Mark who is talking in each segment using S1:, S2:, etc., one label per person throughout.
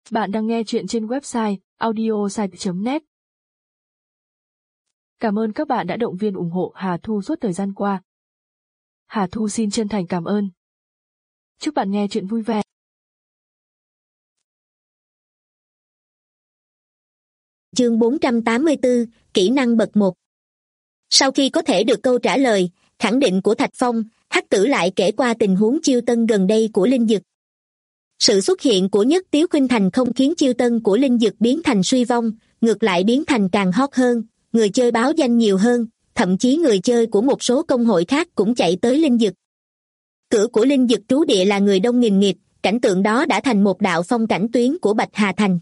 S1: Bạn đang nghe chuyện trên website audiosite.net. Cảm ơn các bạn đã động viên ủng hộ Hà Thu suốt thời gian qua. Hà Thu xin chân thành cảm ơn. Chúc bạn nghe chuyện vui vẻ.
S2: Chương 484, kỹ năng bậc 1. Sau khi có thể được câu trả lời, khẳng định của Thạch Phong, Hắc Tử lại kể qua tình huống chiêu tân gần đây của Linh Dực. Sự xuất hiện của Nhất Tiếu Khuynh Thành không khiến chiêu tân của Linh Dực biến thành suy vong, ngược lại biến thành càng hot hơn, người chơi báo danh nhiều hơn, thậm chí người chơi của một số công hội khác cũng chạy tới Linh Dực. Cửa của Linh Dực trú địa là người đông nghìn nghịt, cảnh tượng đó đã thành một đạo phong cảnh tuyến của Bạch Hà Thành.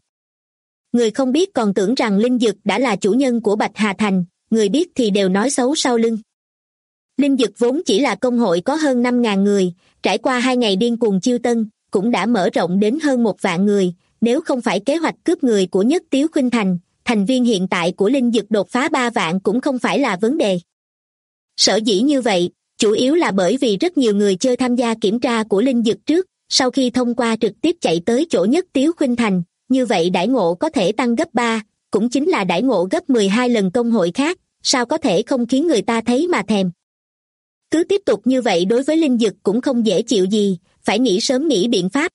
S2: Người không biết còn tưởng rằng Linh Dực đã là chủ nhân của Bạch Hà Thành, người biết thì đều nói xấu sau lưng. Linh Dực vốn chỉ là công hội có hơn 5.000 người, trải qua 2 ngày điên cuồng chiêu tân, cũng đã mở rộng đến hơn 1 vạn người, nếu không phải kế hoạch cướp người của Nhất Tiếu Khuynh Thành, thành viên hiện tại của Linh Dực đột phá 3 vạn cũng không phải là vấn đề. Sở dĩ như vậy, chủ yếu là bởi vì rất nhiều người chơi tham gia kiểm tra của Linh Dực trước, sau khi thông qua trực tiếp chạy tới chỗ Nhất Tiếu Khuynh Thành, như vậy đãi ngộ có thể tăng gấp 3, cũng chính là đãi ngộ gấp 12 lần công hội khác, sao có thể không khiến người ta thấy mà thèm. Cứ tiếp tục như vậy đối với Linh Dực cũng không dễ chịu gì, phải sớm nghĩ biện pháp.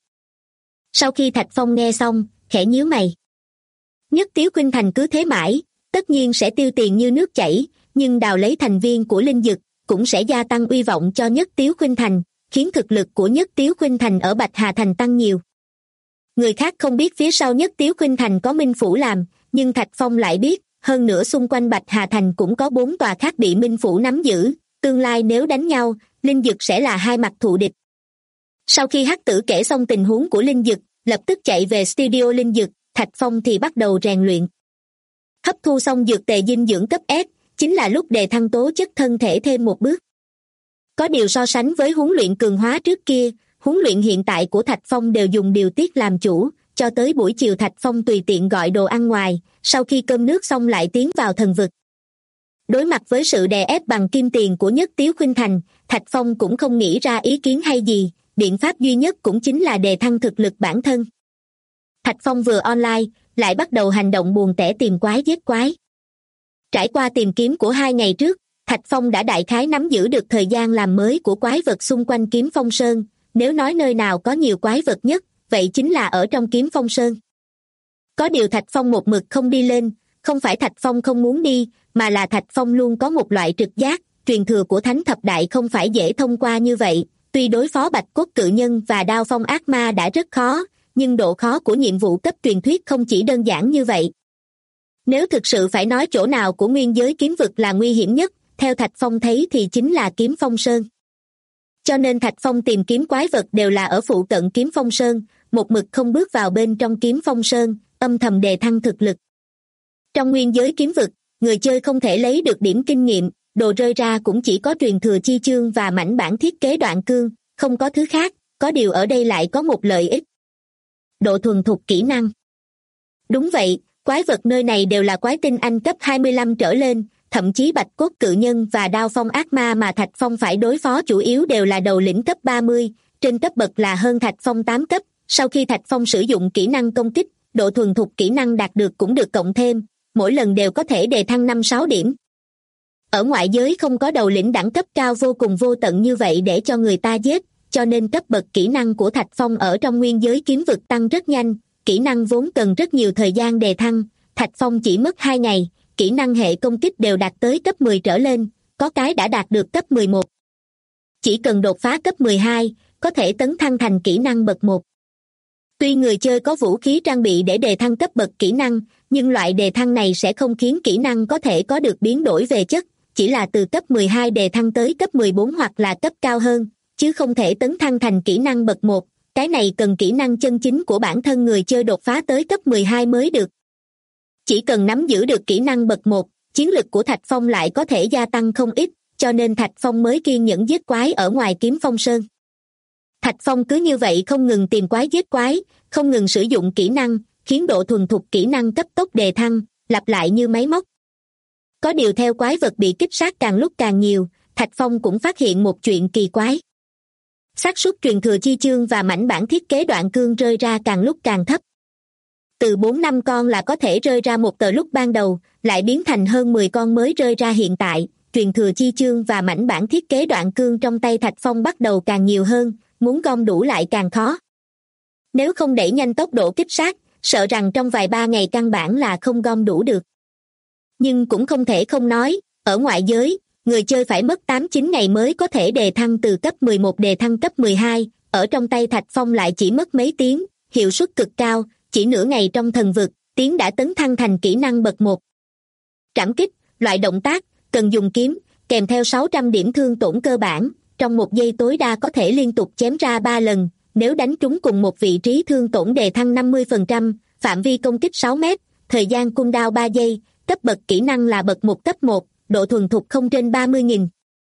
S2: Sau khi Thạch Phong nghe xong, khẽ nhíu mày. Nhất Tiếu Khuynh Thành cứ thế mãi, tất nhiên sẽ tiêu tiền như nước chảy, nhưng đào lấy thành viên của Linh Dực cũng sẽ gia tăng uy vọng cho Nhất Tiếu Khuynh Thành, khiến thực lực của Nhất Tiếu Khuynh Thành ở Bạch Hà Thành tăng nhiều. Người khác không biết phía sau Nhất Tiếu Khuynh Thành có Minh Phủ làm, nhưng Thạch Phong lại biết, hơn nữa xung quanh Bạch Hà Thành cũng có 4 tòa khác bị Minh Phủ nắm giữ, tương lai nếu đánh nhau, Linh Dực sẽ là hai mặt thù địch. Sau khi Hắc Tử kể xong tình huống của Linh Dực, lập tức chạy về studio Linh Dực, Thạch Phong thì bắt đầu rèn luyện. Hấp thu xong dược tề dinh dưỡng cấp S, chính là lúc đề thăng tố chất thân thể thêm một bước. Có điều so sánh với huấn luyện cường hóa trước kia, huấn luyện hiện tại của Thạch Phong đều dùng điều tiết làm chủ, cho tới buổi chiều Thạch Phong tùy tiện gọi đồ ăn ngoài, sau khi cơm nước xong lại tiến vào thần vực. Đối mặt với sự đè ép bằng kim tiền của Nhất Tiếu Khuynh Thành, Thạch Phong cũng không nghĩ ra ý kiến hay gì, biện pháp duy nhất cũng chính là đề thăng thực lực bản thân. Thạch Phong vừa online, lại bắt đầu hành động buồn tẻ tìm quái giết quái. Trải qua tìm kiếm của 2 ngày trước, Thạch Phong đã đại khái nắm giữ được thời gian làm mới của quái vật xung quanh Kiếm Phong Sơn, nếu nói nơi nào có nhiều quái vật nhất, vậy chính là ở trong Kiếm Phong Sơn. Có điều Thạch Phong một mực không đi lên, không phải Thạch Phong không muốn đi, mà là Thạch Phong luôn có một loại trực giác, truyền thừa của Thánh Thập Đại không phải dễ thông qua như vậy, tuy đối phó Bạch Cốt Cự Nhân và Đao Phong Ác Ma đã rất khó, nhưng độ khó của nhiệm vụ cấp truyền thuyết không chỉ đơn giản như vậy. Nếu thực sự phải nói chỗ nào của nguyên giới kiếm vực là nguy hiểm nhất, theo Thạch Phong thấy thì chính là Kiếm Phong Sơn. Cho nên Thạch Phong tìm kiếm quái vật đều là ở phụ cận Kiếm Phong Sơn, một mực không bước vào bên trong Kiếm Phong Sơn, âm thầm đề thăng thực lực. Trong nguyên giới kiếm vực, người chơi không thể lấy được điểm kinh nghiệm, đồ rơi ra cũng chỉ có truyền thừa chi chương và mảnh bản thiết kế đoạn cương, không có thứ khác, có điều ở đây lại có một lợi ích. Độ thuần thục kỹ năng. Đúng vậy, quái vật nơi này đều là quái tinh anh cấp 25 trở lên, thậm chí Bạch Cốt Cự Nhân và Đao Phong Ác Ma mà Thạch Phong phải đối phó chủ yếu đều là đầu lĩnh cấp 30, trên cấp bậc là hơn Thạch Phong 8 cấp, sau khi Thạch Phong sử dụng kỹ năng công kích, độ thuần thục kỹ năng đạt được cũng được cộng thêm, mỗi lần đều có thể đề thăng 5-6 điểm. Ở ngoại giới không có đầu lĩnh đẳng cấp cao vô cùng vô tận như vậy để cho người ta giết, cho nên cấp bậc kỹ năng của Thạch Phong ở trong nguyên giới kiếm vực tăng rất nhanh, kỹ năng vốn cần rất nhiều thời gian đề thăng, Thạch Phong chỉ mất 2 ngày, kỹ năng hệ công kích đều đạt tới cấp 10 trở lên, có cái đã đạt được cấp 11. Chỉ cần đột phá cấp 12, có thể tấn thăng thành kỹ năng bậc 1. Tuy người chơi có vũ khí trang bị để đề thăng cấp bậc kỹ năng, nhưng loại đề thăng này sẽ không khiến kỹ năng có thể có được biến đổi về chất, chỉ là từ cấp 12 đề thăng tới cấp 14 hoặc là cấp cao hơn, chứ không thể tấn thăng thành kỹ năng bậc 1, cái này cần kỹ năng chân chính của bản thân người chơi đột phá tới cấp 12 mới được. Chỉ cần nắm giữ được kỹ năng bậc 1, chiến lực của Thạch Phong lại có thể gia tăng không ít, cho nên Thạch Phong mới kiên nhẫn giết quái ở ngoài Kiếm Phong Sơn. Thạch Phong cứ như vậy không ngừng tìm quái giết quái, không ngừng sử dụng kỹ năng, khiến độ thuần thục kỹ năng cấp tốc đề thăng, lặp lại như máy móc. Có điều theo quái vật bị kích sát càng lúc càng nhiều, Thạch Phong cũng phát hiện một chuyện kỳ quái. Xác suất truyền thừa chi chương và mảnh bản thiết kế đoạn cương rơi ra càng lúc càng thấp. Từ 4-5 con là có thể rơi ra một tờ lúc ban đầu, lại biến thành hơn 10 con mới rơi ra hiện tại. Truyền thừa chi chương và mảnh bản thiết kế đoạn cương trong tay Thạch Phong bắt đầu càng nhiều hơn, muốn gom đủ lại càng khó. Nếu không đẩy nhanh tốc độ kích sát, sợ rằng trong vài 3 ngày căn bản là không gom đủ được. Nhưng cũng không thể không nói, ở ngoại giới, người chơi phải mất 8-9 ngày mới có thể đề thăng từ cấp 11 đề thăng cấp 12, ở trong tay Thạch Phong lại chỉ mất mấy tiếng, hiệu suất cực cao, chỉ nửa ngày trong thần vực, Tiến đã tấn thăng thành kỹ năng bậc 1. Trảm kích, loại động tác, cần dùng kiếm, kèm theo 600 điểm thương tổn cơ bản, trong một giây tối đa có thể liên tục chém ra 3 lần, nếu đánh trúng cùng một vị trí thương tổn đề thăng 50%, phạm vi công kích 6 mét, thời gian cooldown 3 giây, cấp bậc kỹ năng là bậc 1 cấp 1, độ thuần thục không trên 30.000.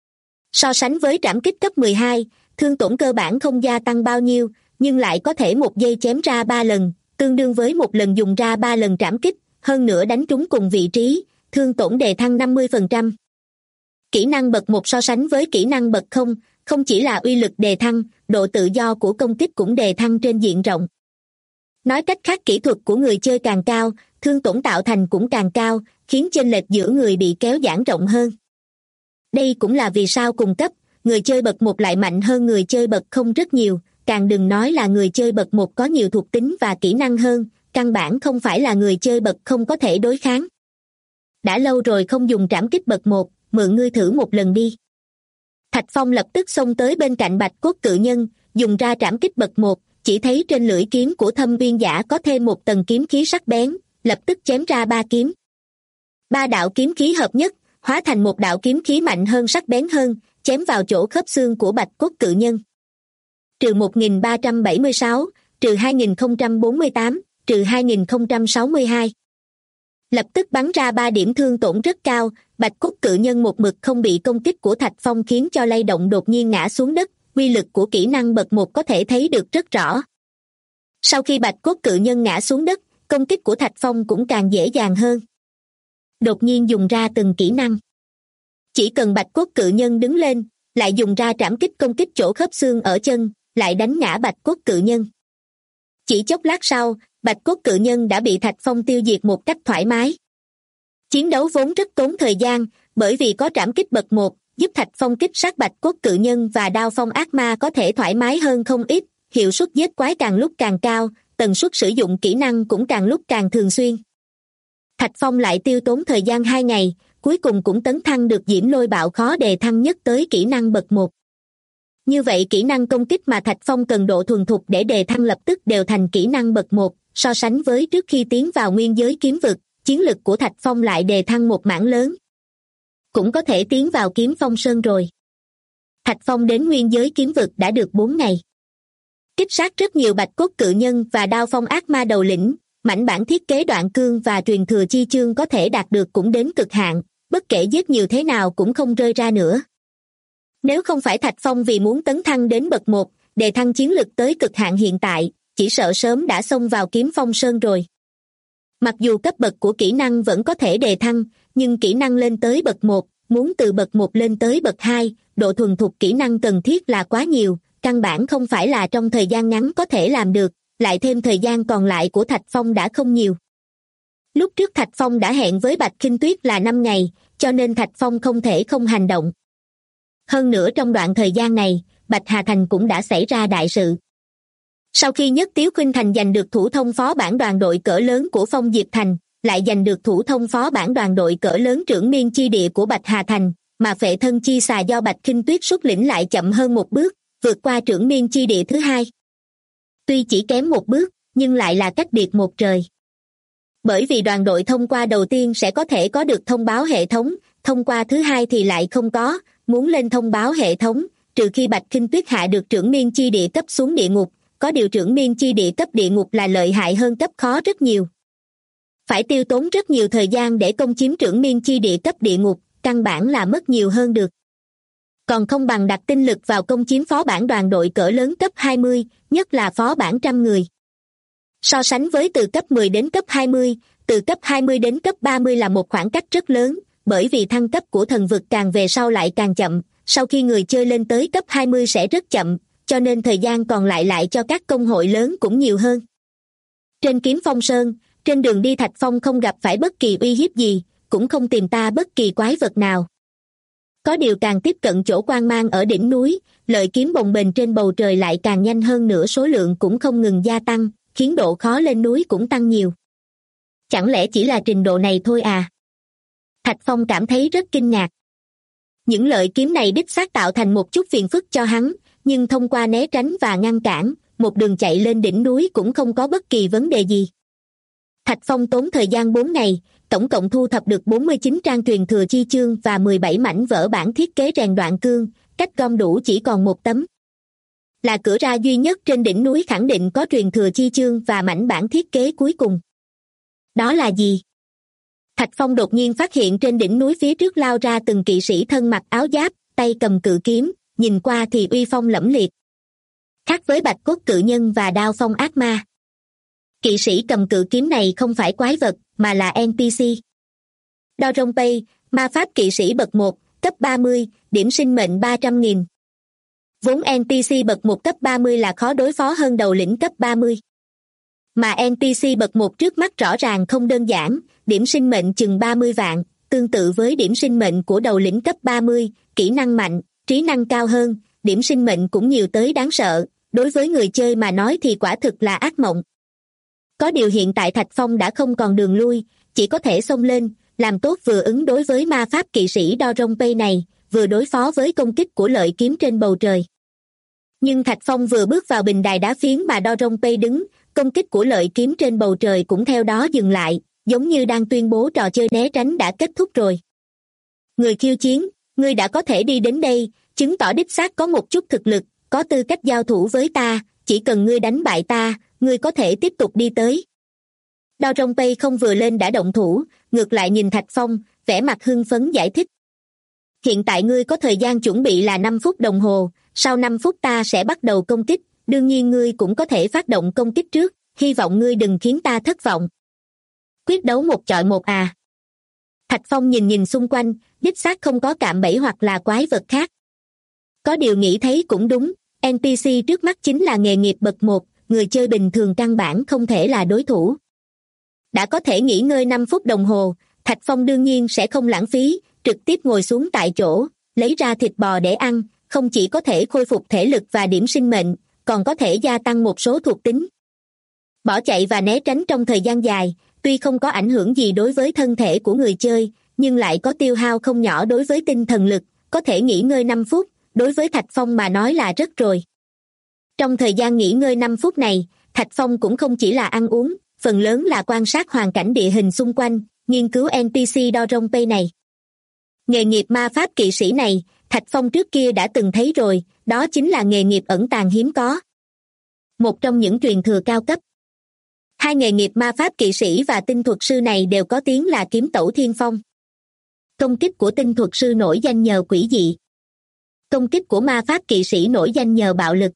S2: So sánh với trảm kích cấp 12, thương tổn cơ bản không gia tăng bao nhiêu, nhưng lại có thể một giây chém ra 3 lần, tương đương với một lần dùng ra 3 lần trảm kích, hơn nữa đánh trúng cùng vị trí, thương tổn đề thăng 50%. Kỹ năng bậc 1 so sánh với kỹ năng bậc 0, không chỉ là uy lực đề thăng, độ tự do của công kích cũng đề thăng trên diện rộng. Nói cách khác, kỹ thuật của người chơi càng cao, thương tổn tạo thành cũng càng cao, khiến chênh lệch giữa người bị kéo giãn rộng hơn. Đây cũng là vì sao cùng cấp, người chơi bậc 1 lại mạnh hơn người chơi bậc 0 rất nhiều, càng đừng nói là người chơi bậc 1 có nhiều thuộc tính và kỹ năng hơn, căn bản không phải là người chơi bậc 0 có thể đối kháng. Đã lâu rồi không dùng trảm kích bậc 1, mượn ngươi thử một lần đi. Thạch Phong lập tức xông tới bên cạnh Bạch Cốt Cự Nhân, dùng ra trảm kích bậc 1, chỉ thấy trên lưỡi kiếm của Thâm Viên Giả có thêm một tầng kiếm khí sắc bén, lập tức chém ra 3 kiếm. 3 đạo kiếm khí hợp nhất, hóa thành một đạo kiếm khí mạnh hơn sắc bén hơn, chém vào chỗ khớp xương của Bạch Cốt Cự Nhân. Trừ 1376, trừ 2048, trừ 2062. Lập tức bắn ra 3 điểm thương tổn rất cao, Bạch Cốt Cự Nhân một mực không bị công kích của Thạch Phong khiến cho lay động đột nhiên ngã xuống đất, uy lực của kỹ năng bậc 1 có thể thấy được rất rõ. Sau khi Bạch Cốt Cự Nhân ngã xuống đất, công kích của Thạch Phong cũng càng dễ dàng hơn. Đột nhiên dùng ra từng kỹ năng. Chỉ cần Bạch Cốt Cự Nhân đứng lên, lại dùng ra trảm kích công kích chỗ khớp xương ở chân, lại đánh ngã Bạch Cốt Cự Nhân. Chỉ chốc lát sau, Bạch Cốt Cự Nhân đã bị Thạch Phong tiêu diệt một cách thoải mái. Chiến đấu vốn rất tốn thời gian, bởi vì có trảm kích bậc 1, giúp Thạch Phong kích sát Bạch Cốt Cự Nhân và đao phong ác ma có thể thoải mái hơn không ít, hiệu suất giết quái càng lúc càng cao, tần suất sử dụng kỹ năng cũng càng lúc càng thường xuyên. Thạch Phong lại tiêu tốn thời gian 2 ngày, cuối cùng cũng tấn thăng được Diễm Lôi Bạo khó đề thăng nhất tới kỹ năng bậc 1. Như vậy kỹ năng công kích mà Thạch Phong cần độ thuần thục để đề thăng lập tức đều thành kỹ năng bậc 1, so sánh với trước khi tiến vào nguyên giới kiếm vực, chiến lực của Thạch Phong lại đề thăng một mảng lớn. Cũng có thể tiến vào Kiếm Phong Sơn rồi. Thạch Phong đến nguyên giới kiếm vực đã được 4 ngày. Kích sát rất nhiều Bạch Cốt Cự Nhân và đao phong ác ma đầu lĩnh, mảnh bản thiết kế đoạn cương và truyền thừa chi chương có thể đạt được cũng đến cực hạn, bất kể giết nhiều thế nào cũng không rơi ra nữa. Nếu không phải Thạch Phong vì muốn tấn thăng đến bậc 1, đề thăng chiến lực tới cực hạn hiện tại, chỉ sợ sớm đã xông vào Kiếm Phong Sơn rồi. Mặc dù cấp bậc của kỹ năng vẫn có thể đề thăng, nhưng kỹ năng lên tới bậc 1, muốn từ bậc 1 lên tới bậc 2, độ thuần thục kỹ năng cần thiết là quá nhiều, căn bản không phải là trong thời gian ngắn có thể làm được, lại thêm thời gian còn lại của Thạch Phong đã không nhiều. Lúc trước Thạch Phong đã hẹn với Bạch Khinh Tuyết là 5 ngày, cho nên Thạch Phong không thể không hành động. Hơn nữa trong đoạn thời gian này, Bạch Hà Thành cũng đã xảy ra đại sự. Sau khi Nhất Tiếu Khuynh Thành giành được thủ thông phó bản đoàn đội cỡ lớn của Phong Diệp Thành, lại giành được thủ thông phó bản đoàn đội cỡ lớn Trưởng Miên Chi Địa của Bạch Hà Thành, mà Phệ Thân Chi Xà do Bạch Khinh Tuyết xuất lĩnh lại chậm hơn một bước, vượt qua Trưởng Miên Chi Địa thứ 2. Tuy chỉ kém một bước, nhưng lại là cách biệt một trời. Bởi vì đoàn đội thông qua đầu tiên sẽ có thể có được thông báo hệ thống, thông qua thứ 2 thì lại không có, muốn lên thông báo hệ thống, trừ khi Bạch Khinh Tuyết hạ được Trưởng Miên Chi Địa cấp xuống địa ngục, có điều Trưởng Miên Chi Địa cấp địa ngục là lợi hại hơn cấp khó rất nhiều. Phải tiêu tốn rất nhiều thời gian để công chiếm Trưởng Miên Chi Địa cấp địa ngục, căn bản là mất nhiều hơn được. Còn không bằng đặt tinh lực vào công chiếm phó bản đoàn đội cỡ lớn cấp 20, nhất là phó bản trăm người. So sánh với từ cấp 10 đến cấp 20, từ cấp 20 đến cấp 30 là một khoảng cách rất lớn, bởi vì thăng cấp của thần vực càng về sau lại càng chậm, sau khi người chơi lên tới cấp 20 sẽ rất chậm, cho nên thời gian còn lại cho các công hội lớn cũng nhiều hơn. Trên Kiếm Phong Sơn, trên đường đi Thạch Phong không gặp phải bất kỳ uy hiếp gì, cũng không tìm ta bất kỳ quái vật nào. Có điều càng tiếp cận chỗ quang mang ở đỉnh núi, lợi kiếm bồng bềnh trên bầu trời lại càng nhanh hơn nữa, số lượng cũng không ngừng gia tăng, khiến độ khó lên núi cũng tăng nhiều. Chẳng lẽ chỉ là trình độ này thôi à? Thạch Phong cảm thấy rất kinh ngạc. Những lợi kiếm này đích xác tạo thành một chút phiền phức cho hắn, nhưng thông qua né tránh và ngăn cản, một đường chạy lên đỉnh núi cũng không có bất kỳ vấn đề gì. Thạch Phong tốn thời gian 4 ngày, tổng cộng thu thập được 49 trang truyền thừa chi chương và 17 mảnh vỡ bản thiết kế rèn đoạn cương, cách gom đủ chỉ còn một tấm. Là cửa ra duy nhất trên đỉnh núi khẳng định có truyền thừa chi chương và mảnh bản thiết kế cuối cùng. Đó là gì? Thạch Phong đột nhiên phát hiện trên đỉnh núi phía trước lao ra từng kỵ sĩ thân mặc áo giáp, tay cầm cự kiếm, nhìn qua thì uy phong lẫm liệt. Khác với bạch cốt cự nhân và đao phong ác ma. Kỵ sĩ cầm cự kiếm này không phải quái vật, mà là NPC. Dorongpei, ma pháp kỵ sĩ bậc 1, cấp 30, điểm sinh mệnh 300.000. Vốn NPC bậc 1 cấp 30 là khó đối phó hơn đầu lĩnh cấp 30. Mà NPC bậc 1 trước mắt rõ ràng không đơn giản, điểm sinh mệnh chừng 30 vạn, tương tự với điểm sinh mệnh của đầu lĩnh cấp 30, kỹ năng mạnh, trí năng cao hơn, điểm sinh mệnh cũng nhiều tới đáng sợ, đối với người chơi mà nói thì quả thực là ác mộng. Có điều hiện tại Thạch Phong đã không còn đường lui, chỉ có thể xông lên, làm tốt vừa ứng đối với ma pháp kỵ sĩ Dorongpei này, vừa đối phó với công kích của lợi kiếm trên bầu trời. Nhưng Thạch Phong vừa bước vào bình đài đá phiến mà Dorongpei đứng, công kích của lợi kiếm trên bầu trời cũng theo đó dừng lại, giống như đang tuyên bố trò chơi né tránh đã kết thúc rồi. Người khiêu chiến, ngươi đã có thể đi đến đây, chứng tỏ đích xác có một chút thực lực, có tư cách giao thủ với ta, chỉ cần ngươi đánh bại ta, ngươi có thể tiếp tục đi tới. Dorongpei không vừa lên đã động thủ, ngược lại nhìn Thạch Phong, vẻ mặt hưng phấn giải thích. Hiện tại ngươi có thời gian chuẩn bị là 5 phút đồng hồ, sau 5 phút ta sẽ bắt đầu công kích, đương nhiên ngươi cũng có thể phát động công kích trước, hy vọng ngươi đừng khiến ta thất vọng. Quyết đấu 1 chọi 1 à? Thạch Phong nhìn xung quanh, đích xác không có cạm bẫy hoặc là quái vật khác. Có điều nghĩ thấy cũng đúng, NPC trước mắt chính là nghề nghiệp bậc 1, người chơi bình thường căn bản không thể là đối thủ. Đã có thể nghỉ ngơi 5 phút đồng hồ, Thạch Phong đương nhiên sẽ không lãng phí, trực tiếp ngồi xuống tại chỗ, lấy ra thịt bò để ăn, không chỉ có thể khôi phục thể lực và điểm sinh mệnh, còn có thể gia tăng một số thuộc tính. Bỏ chạy và né tránh trong thời gian dài, tuy không có ảnh hưởng gì đối với thân thể của người chơi, nhưng lại có tiêu hao không nhỏ đối với tinh thần lực, có thể nghỉ ngơi 5 phút, đối với Thạch Phong mà nói là rất rồi. Trong thời gian nghỉ ngơi 5 phút này, Thạch Phong cũng không chỉ là ăn uống, phần lớn là quan sát hoàn cảnh địa hình xung quanh, nghiên cứu NPC Dorongpei này. Nghề nghiệp ma pháp kỵ sĩ này, Thạch Phong trước kia đã từng thấy rồi, đó chính là nghề nghiệp ẩn tàng hiếm có. Một trong những truyền thừa cao cấp. Hai nghề nghiệp ma pháp kỵ sĩ và tinh thuật sư này đều có tiếng là kiếm tẩu thiên phong. Công kích của tinh thuật sư nổi danh nhờ quỷ dị. Công kích của ma pháp kỵ sĩ nổi danh nhờ bạo lực.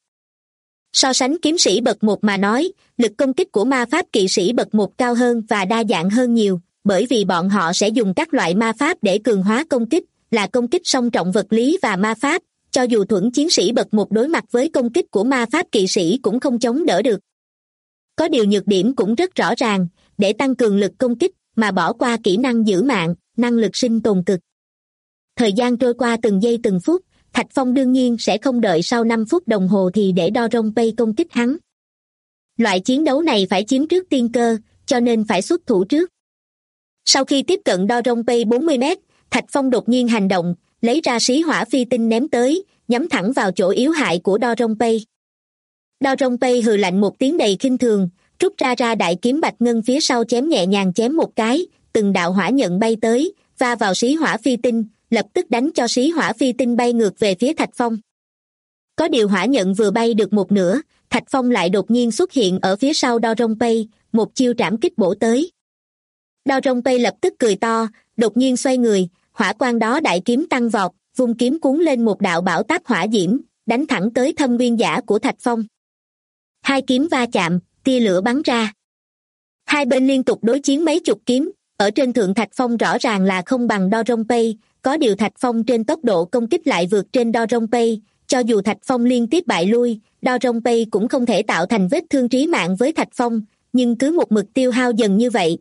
S2: So sánh kiếm sĩ bậc 1 mà nói, lực công kích của ma pháp kỵ sĩ bậc 1 cao hơn và đa dạng hơn nhiều, bởi vì bọn họ sẽ dùng các loại ma pháp để cường hóa công kích, là công kích song trọng vật lý và ma pháp, cho dù thuẫn chiến sĩ bậc 1 đối mặt với công kích của ma pháp kỵ sĩ cũng không chống đỡ được. Có điều nhược điểm cũng rất rõ ràng, để tăng cường lực công kích mà bỏ qua kỹ năng giữ mạng, năng lực sinh tồn cực. Thời gian trôi qua từng giây từng phút, Thạch Phong đương nhiên sẽ không đợi sau 5 phút đồng hồ thì để Dorongpei công kích hắn. Loại chiến đấu này phải chiếm trước tiên cơ, cho nên phải xuất thủ trước. Sau khi tiếp cận Dorongpei 40 mét, Thạch Phong đột nhiên hành động, lấy ra xí hỏa phi tinh ném tới, nhắm thẳng vào chỗ yếu hại của Dorongpei. Dorongpei hừ lạnh một tiếng đầy khinh thường, rút ra đại kiếm bạch ngân phía sau chém nhẹ nhàng chém một cái, từng đạo hỏa nhận bay tới, va vào xí hỏa phi tinh, lập tức đánh cho xí hỏa phi tinh bay ngược về phía Thạch Phong. Có điều hỏa nhận vừa bay được một nửa, Thạch Phong lại đột nhiên xuất hiện ở phía sau Dorongpei, một chiêu trảm kích bổ tới. Dorongpei lập tức cười to, đột nhiên xoay người, hỏa quang đó đại kiếm tăng vọt, vung kiếm cuốn lên một đạo bão táp hỏa diễm, đánh thẳng tới thâm nguyên giả của Thạch Phong. Hai kiếm va chạm, tia lửa bắn ra. Hai bên liên tục đối chiến mấy chục kiếm, ở trên thượng Thạch Phong rõ ràng là không bằng Dorongpei, có điều Thạch Phong trên tốc độ công kích lại vượt trên Dorongpei, cho dù Thạch Phong liên tiếp bại lui, Dorongpei cũng không thể tạo thành vết thương trí mạng với Thạch Phong, nhưng cứ một mực tiêu hao dần như vậy.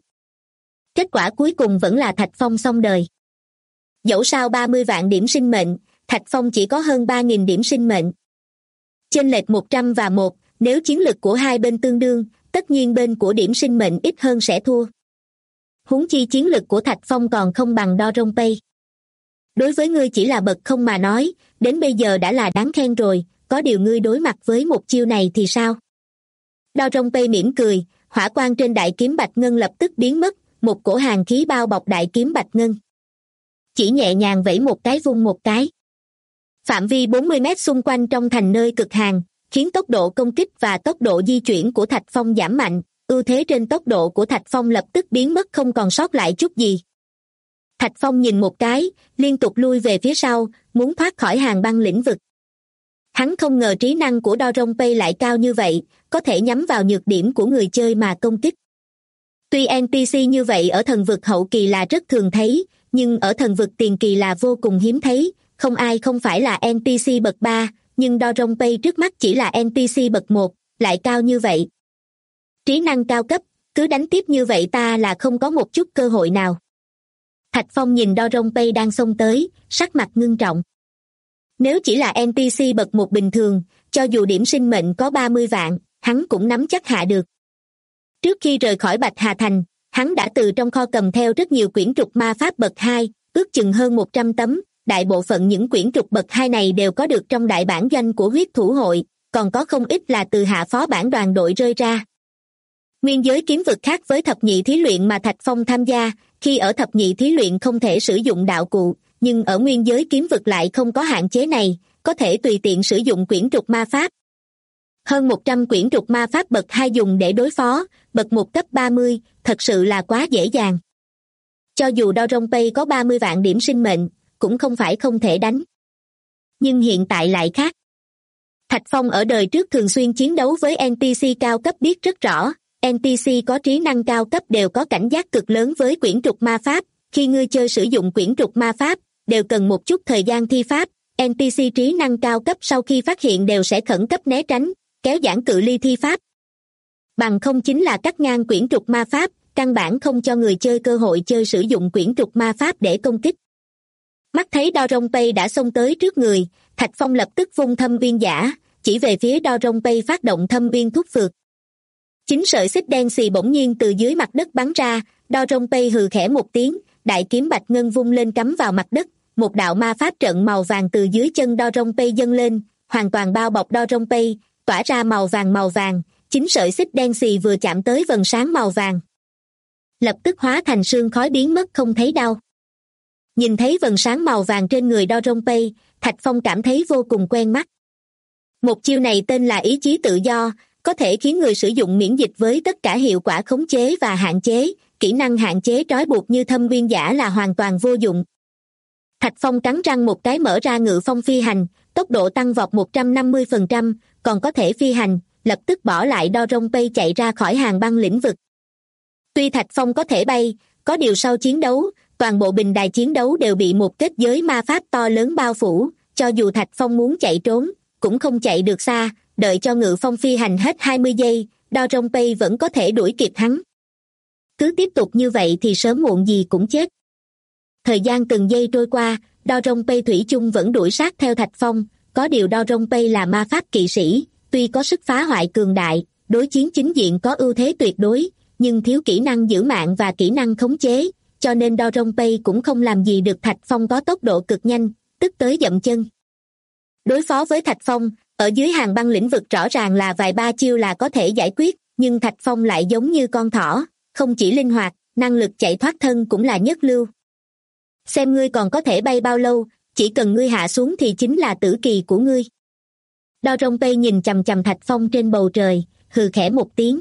S2: Kết quả cuối cùng vẫn là Thạch Phong xong đời. Dẫu sao 30 vạn điểm sinh mệnh, Thạch Phong chỉ có hơn 3.000 điểm sinh mệnh. Chênh lệch 100 và 1, nếu chiến lực của hai bên tương đương, tất nhiên bên của điểm sinh mệnh ít hơn sẽ thua. Huống chi chiến lực của Thạch Phong còn không bằng Do Rong Pay. Đối với ngươi chỉ là bậc không mà nói, đến bây giờ đã là đáng khen rồi, có điều ngươi đối mặt với một chiêu này thì sao? Do Rong Pay mỉm cười, hỏa quang trên đại kiếm bạch ngân lập tức biến mất, một cổ hàn khí bao bọc đại kiếm bạch ngân. Chỉ nhẹ nhàng vẫy một cái vung một cái. Phạm vi 40 mét xung quanh trong thành nơi cực hàn, khiến tốc độ công kích và tốc độ di chuyển của Thạch Phong giảm mạnh, ưu thế trên tốc độ của Thạch Phong lập tức biến mất không còn sót lại chút gì. Thạch Phong nhìn một cái, liên tục lui về phía sau, muốn thoát khỏi hàng băng lĩnh vực. Hắn không ngờ trí năng của Do Rong Pay lại cao như vậy, có thể nhắm vào nhược điểm của người chơi mà công kích. Tuy NPC như vậy ở thần vực hậu kỳ là rất thường thấy, nhưng ở thần vực tiền kỳ là vô cùng hiếm thấy, không ai không phải là NPC bậc 3, nhưng Do Rong Pay trước mắt chỉ là NPC bậc 1, lại cao như vậy. Trí năng cao cấp, cứ đánh tiếp như vậy ta là không có một chút cơ hội nào. Thạch Phong nhìn Do Rong Pay đang xông tới, sắc mặt ngưng trọng. Nếu chỉ là NPC bậc 1 bình thường, cho dù điểm sinh mệnh có 30 vạn, hắn cũng nắm chắc hạ được. Trước khi rời khỏi Bạch Hà Thành, hắn đã từ trong kho cầm theo rất nhiều quyển trục ma pháp bậc 2, ước chừng hơn 100 tấm, đại bộ phận những quyển trục bậc 2 này đều có được trong đại bản doanh của huyết thủ hội, còn có không ít là từ hạ phó bản đoàn đội rơi ra. Nguyên giới kiếm vực khác với thập nhị thí luyện mà Thạch Phong tham gia, khi ở thập nhị thí luyện không thể sử dụng đạo cụ, nhưng ở nguyên giới kiếm vực lại không có hạn chế này, có thể tùy tiện sử dụng quyển trục ma pháp. Hơn 100 quyển trục ma pháp bậc 2 dùng để đối phó, bậc 1 cấp 30, thật sự là quá dễ dàng. Cho dù Do Rong Pay có 30 vạn điểm sinh mệnh, cũng không phải không thể đánh. Nhưng hiện tại lại khác. Thạch Phong ở đời trước thường xuyên chiến đấu với NPC cao cấp biết rất rõ, NPC có trí năng cao cấp đều có cảnh giác cực lớn với quyển trục ma pháp, khi ngươi chơi sử dụng quyển trục ma pháp, đều cần một chút thời gian thi pháp, NPC trí năng cao cấp sau khi phát hiện đều sẽ khẩn cấp né tránh, kéo giãn cự ly thi pháp. Bằng không chính là cắt ngang quyển trục ma pháp, căn bản không cho người chơi cơ hội chơi sử dụng quyển trục ma pháp để công kích. Mắt thấy Do Rong Pay đã xông tới trước người, Thạch Phong lập tức vung thâm viên giả, chỉ về phía Do Rong Pay phát động thâm viên thúc phược. 9 sợi xích đen xì bỗng nhiên từ dưới mặt đất bắn ra, Do Rong Pay hừ khẽ một tiếng, đại kiếm bạch ngân vung lên cắm vào mặt đất, một đạo ma pháp trận màu vàng từ dưới chân Do Rong Pay dâng lên, hoàn toàn bao bọc Do Rong Pay, tỏa ra màu vàng, 9 sợi xích đen xì vừa chạm tới vầng sáng màu vàng, lập tức hóa thành sương khói biến mất không thấy đâu. Nhìn thấy vầng sáng màu vàng trên người Do Rong Pay, Thạch Phong cảm thấy vô cùng quen mắt. Một chiêu này tên là ý chí tự do, có thể khiến người sử dụng miễn dịch với tất cả hiệu quả khống chế và hạn chế, kỹ năng hạn chế trói buộc như thâm viên giả là hoàn toàn vô dụng. Thạch Phong cắn răng một cái mở ra ngự phong phi hành, tốc độ tăng vọt 150%, còn có thể phi hành, lập tức bỏ lại Do Rong Pay chạy ra khỏi hàng băng lĩnh vực. Tuy Thạch Phong có thể bay, có điều sau chiến đấu, toàn bộ bình đài chiến đấu đều bị một kết giới ma pháp to lớn bao phủ, cho dù Thạch Phong muốn chạy trốn, cũng không chạy được xa, đợi cho ngự phong phi hành hết 20 giây, Do Rong Pay vẫn có thể đuổi kịp hắn. Cứ tiếp tục như vậy thì sớm muộn gì cũng chết. Thời gian từng giây trôi qua, Do Rong Pay thủy chung vẫn đuổi sát theo Thạch Phong, có điều Do Rong Pay là ma pháp kỵ sĩ, tuy có sức phá hoại cường đại, đối chiến chính diện có ưu thế tuyệt đối, nhưng thiếu kỹ năng giữ mạng và kỹ năng khống chế, cho nên Do Rong Pay cũng không làm gì được Thạch Phong có tốc độ cực nhanh, tức tới dậm chân. Đối phó với Thạch Phong, ở dưới hàng băng lĩnh vực rõ ràng là vài ba chiêu là có thể giải quyết, nhưng Thạch Phong lại giống như con thỏ, không chỉ linh hoạt, năng lực chạy thoát thân cũng là nhất lưu. Xem ngươi còn có thể bay bao lâu, chỉ cần ngươi hạ xuống thì chính là tử kỳ của ngươi. Do Rong Pay nhìn chằm chằm Thạch Phong trên bầu trời, hừ khẽ một tiếng.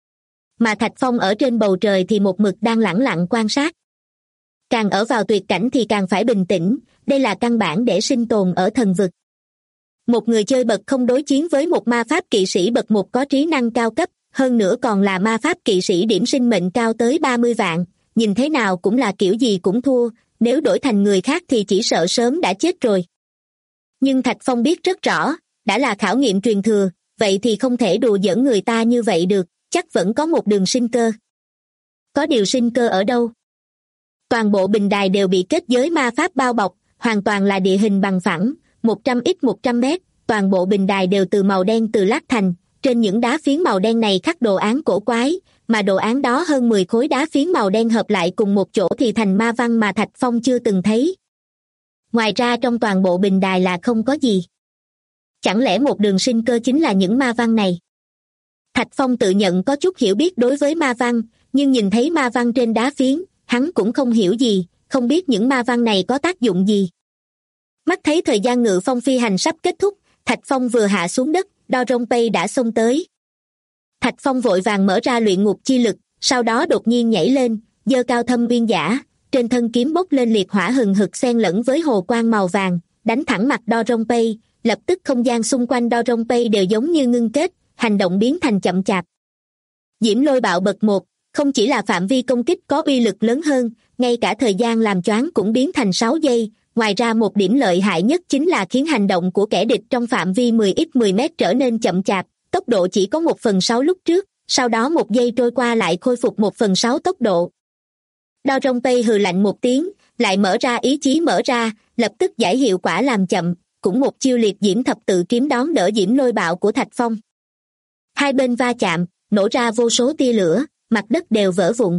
S2: Mà Thạch Phong ở trên bầu trời thì một mực đang lẳng lặng quan sát. Càng ở vào tuyệt cảnh thì càng phải bình tĩnh, đây là căn bản để sinh tồn ở thần vực. Một người chơi bậc không đối chiến với một ma pháp kỵ sĩ bậc 1 có trí năng cao cấp, hơn nữa còn là ma pháp kỵ sĩ điểm sinh mệnh cao tới 30 vạn, nhìn thế nào cũng là kiểu gì cũng thua, nếu đổi thành người khác thì chỉ sợ sớm đã chết rồi. Nhưng Thạch Phong biết rất rõ, đã là khảo nghiệm truyền thừa, vậy thì không thể đùa giỡn người ta như vậy được, chắc vẫn có một đường sinh cơ. Có điều sinh cơ ở đâu? Toàn bộ bình đài đều bị kết giới ma pháp bao bọc, hoàn toàn là địa hình bằng phẳng, 100x100 mét, toàn bộ bình đài đều từ màu đen từ lát thành, trên những đá phiến màu đen này khắc đồ án cổ quái, mà đồ án đó hơn 10 khối đá phiến màu đen hợp lại cùng một chỗ thì thành ma văn mà Thạch Phong chưa từng thấy. Ngoài ra trong toàn bộ bình đài là không có gì. Chẳng lẽ một đường sinh cơ chính là những ma văn này? Thạch Phong tự nhận có chút hiểu biết đối với ma văn, nhưng nhìn thấy ma văn trên đá phiến, hắn cũng không hiểu gì, không biết những ma văn này có tác dụng gì. Mắt thấy thời gian ngự phong phi hành sắp kết thúc, Thạch Phong vừa hạ xuống đất, Dorongpei đã xông tới. Thạch Phong vội vàng mở ra luyện ngục chi lực, sau đó đột nhiên nhảy lên, giơ cao thâm uyên giả, trên thân kiếm bốc lên liệt hỏa hừng hực xen lẫn với hồ quang màu vàng, đánh thẳng mặt Dorongpei, lập tức không gian xung quanh Dorongpei đều giống như ngưng kết, hành động biến thành chậm chạp. Diễm lôi bạo bậc 1, không chỉ là phạm vi công kích có uy lực lớn hơn, ngay cả thời gian làm choáng cũng biến thành 6 giây, ngoài ra một điểm lợi hại nhất chính là khiến hành động của kẻ địch trong phạm vi 10x10 mét trở nên chậm chạp, tốc độ chỉ có 1/6 lúc trước, sau đó 1 giây trôi qua lại khôi phục 1/6 tốc độ. Dorongpei hừ lạnh một tiếng, lại mở ra ý chí mở ra, lập tức giải hiệu quả làm chậm, cũng một chiêu liệt diễm thập tự kiếm đón đỡ diễm lôi bạo của Thạch Phong. Hai bên va chạm, nổ ra vô số tia lửa, mặt đất đều vỡ vụn.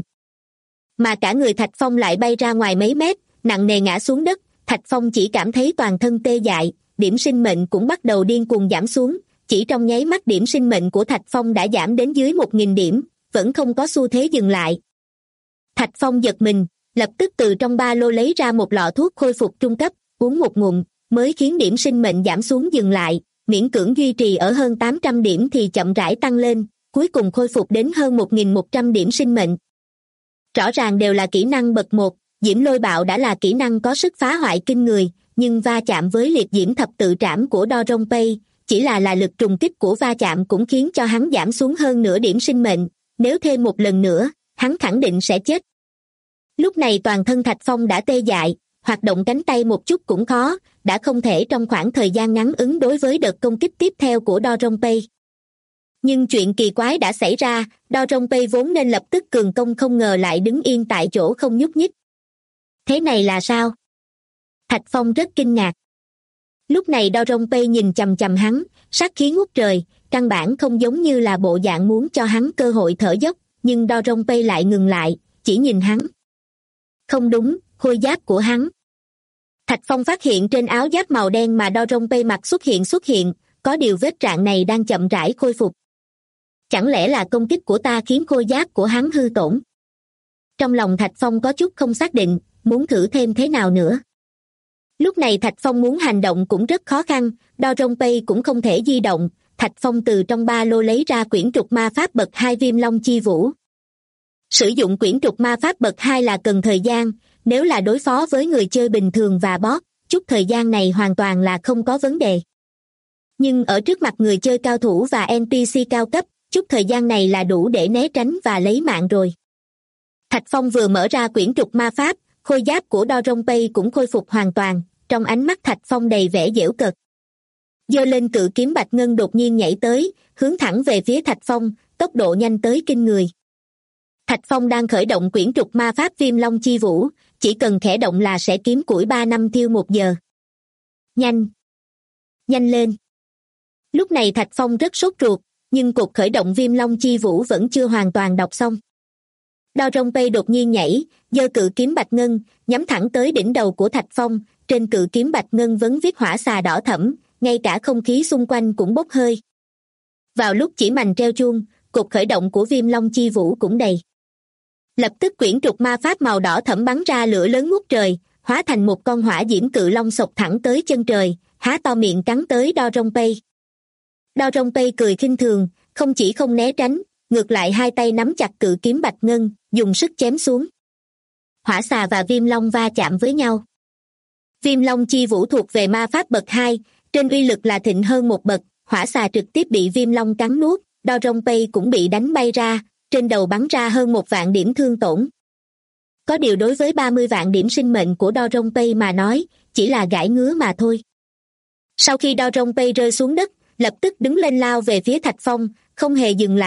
S2: Mà cả người Thạch Phong lại bay ra ngoài mấy mét, nặng nề ngã xuống đất, Thạch Phong chỉ cảm thấy toàn thân tê dại, điểm sinh mệnh cũng bắt đầu điên cuồng giảm xuống, chỉ trong nháy mắt điểm sinh mệnh của Thạch Phong đã giảm đến dưới 1.000 điểm, vẫn không có xu thế dừng lại. Thạch Phong giật mình, lập tức từ trong ba lô lấy ra một lọ thuốc khôi phục trung cấp, uống một ngụm, mới khiến điểm sinh mệnh giảm xuống dừng lại, miễn cưỡng duy trì ở hơn 800 điểm thì chậm rãi tăng lên, cuối cùng khôi phục đến hơn 1.100 điểm sinh mệnh. Rõ ràng đều là kỹ năng bậc 1, diễm lôi bạo đã là kỹ năng có sức phá hoại kinh người, nhưng va chạm với liệt diễm thập tự trảm của Dorongpei, chỉ là lực trùng kích của va chạm cũng khiến cho hắn giảm xuống hơn nửa điểm sinh mệnh, nếu thêm một lần nữa, hắn khẳng định sẽ chết. Lúc này toàn thân Thạch Phong đã tê dại, hoạt động cánh tay một chút cũng khó, đã không thể trong khoảng thời gian ngắn ứng đối với đợt công kích tiếp theo của Dorongpei. Nhưng chuyện kỳ quái đã xảy ra, Dorongpei vốn nên lập tức cường công không ngờ lại đứng yên tại chỗ không nhúc nhích. Thế này là sao? Thạch Phong rất kinh ngạc. Lúc này Dorongpei nhìn chằm chằm hắn, sát khí ngút trời, căn bản không giống như là bộ dạng muốn cho hắn cơ hội thở dốc, nhưng Dorongpei lại ngừng lại, chỉ nhìn hắn. Không đúng, khôi giáp của hắn. Thạch Phong phát hiện trên áo giáp màu đen mà Dorongpei mặc xuất hiện, có điều vết rạn này đang chậm rãi khôi phục. Chẳng lẽ là công kích của ta khiến khôi giáp của hắn hư tổn? Trong lòng Thạch Phong có chút không xác định, muốn thử thêm thế nào nữa. Lúc này Thạch Phong muốn hành động cũng rất khó khăn, Dorongpei cũng không thể di động, Thạch Phong từ trong ba lô lấy ra quyển trục ma pháp bậc 2 Viêm Long Chi Vũ. Sử dụng quyển trục ma pháp bậc 2 là cần thời gian, nếu là đối phó với người chơi bình thường và boss, chút thời gian này hoàn toàn là không có vấn đề. Nhưng ở trước mặt người chơi cao thủ và NPC cao cấp, chút thời gian này là đủ để né tránh và lấy mạng rồi. Thạch Phong vừa mở ra quyển trục ma pháp, khôi giáp của Dorongpei cũng khôi phục hoàn toàn, trong ánh mắt Thạch Phong đầy vẻ giễu cợt. Giơ lên cự kiếm bạch ngân đột nhiên nhảy tới, hướng thẳng về phía Thạch Phong, tốc độ nhanh tới kinh người. Thạch Phong đang khởi động quyển trục ma pháp Viêm Long Chi Vũ, chỉ cần khẽ động là sẽ kiếm củi 3 năm thiêu 1 giờ. Nhanh! Nhanh lên! Lúc này Thạch Phong rất sốt ruột, nhưng cuộc khởi động Viêm Long Chi Vũ vẫn chưa hoàn toàn đọc xong. Dorongpei đột nhiên nhảy, giơ cự kiếm bạch ngân, nhắm thẳng tới đỉnh đầu của Thạch Phong, trên cự kiếm bạch ngân vấn viết hỏa xà đỏ thẫm, ngay cả không khí xung quanh cũng bốc hơi. Vào lúc chỉ mành treo chuông, cuộc khởi động của Viêm Long Chi Vũ cũng đầy. Lập tức quyển trục ma pháp màu đỏ thẫm bắn ra lửa lớn ngút trời, hóa thành một con hỏa diễm cự long xộc thẳng tới chân trời, há to miệng cắn tới Dorongpei. Dorongpei cười khinh thường, không chỉ không né tránh, ngược lại hai tay nắm chặt cự kiếm bạch ngân, dùng sức chém xuống. Hỏa xà và viêm long va chạm với nhau. Viêm Long Chi Vũ thuộc về ma pháp bậc 2, trên uy lực là thịnh hơn một bậc, hỏa xà trực tiếp bị viêm long cắn nuốt, Dorongpei cũng bị đánh bay ra, trên đầu bắn ra hơn 1 vạn điểm thương tổn. Có điều đối với 30 vạn điểm sinh mệnh của Dorongpei mà nói, chỉ là gãi ngứa mà thôi. Sau khi Dorongpei rơi xuống đất, lập tức đứng lên lao về phía Thạch Phong, không hề dừng lại,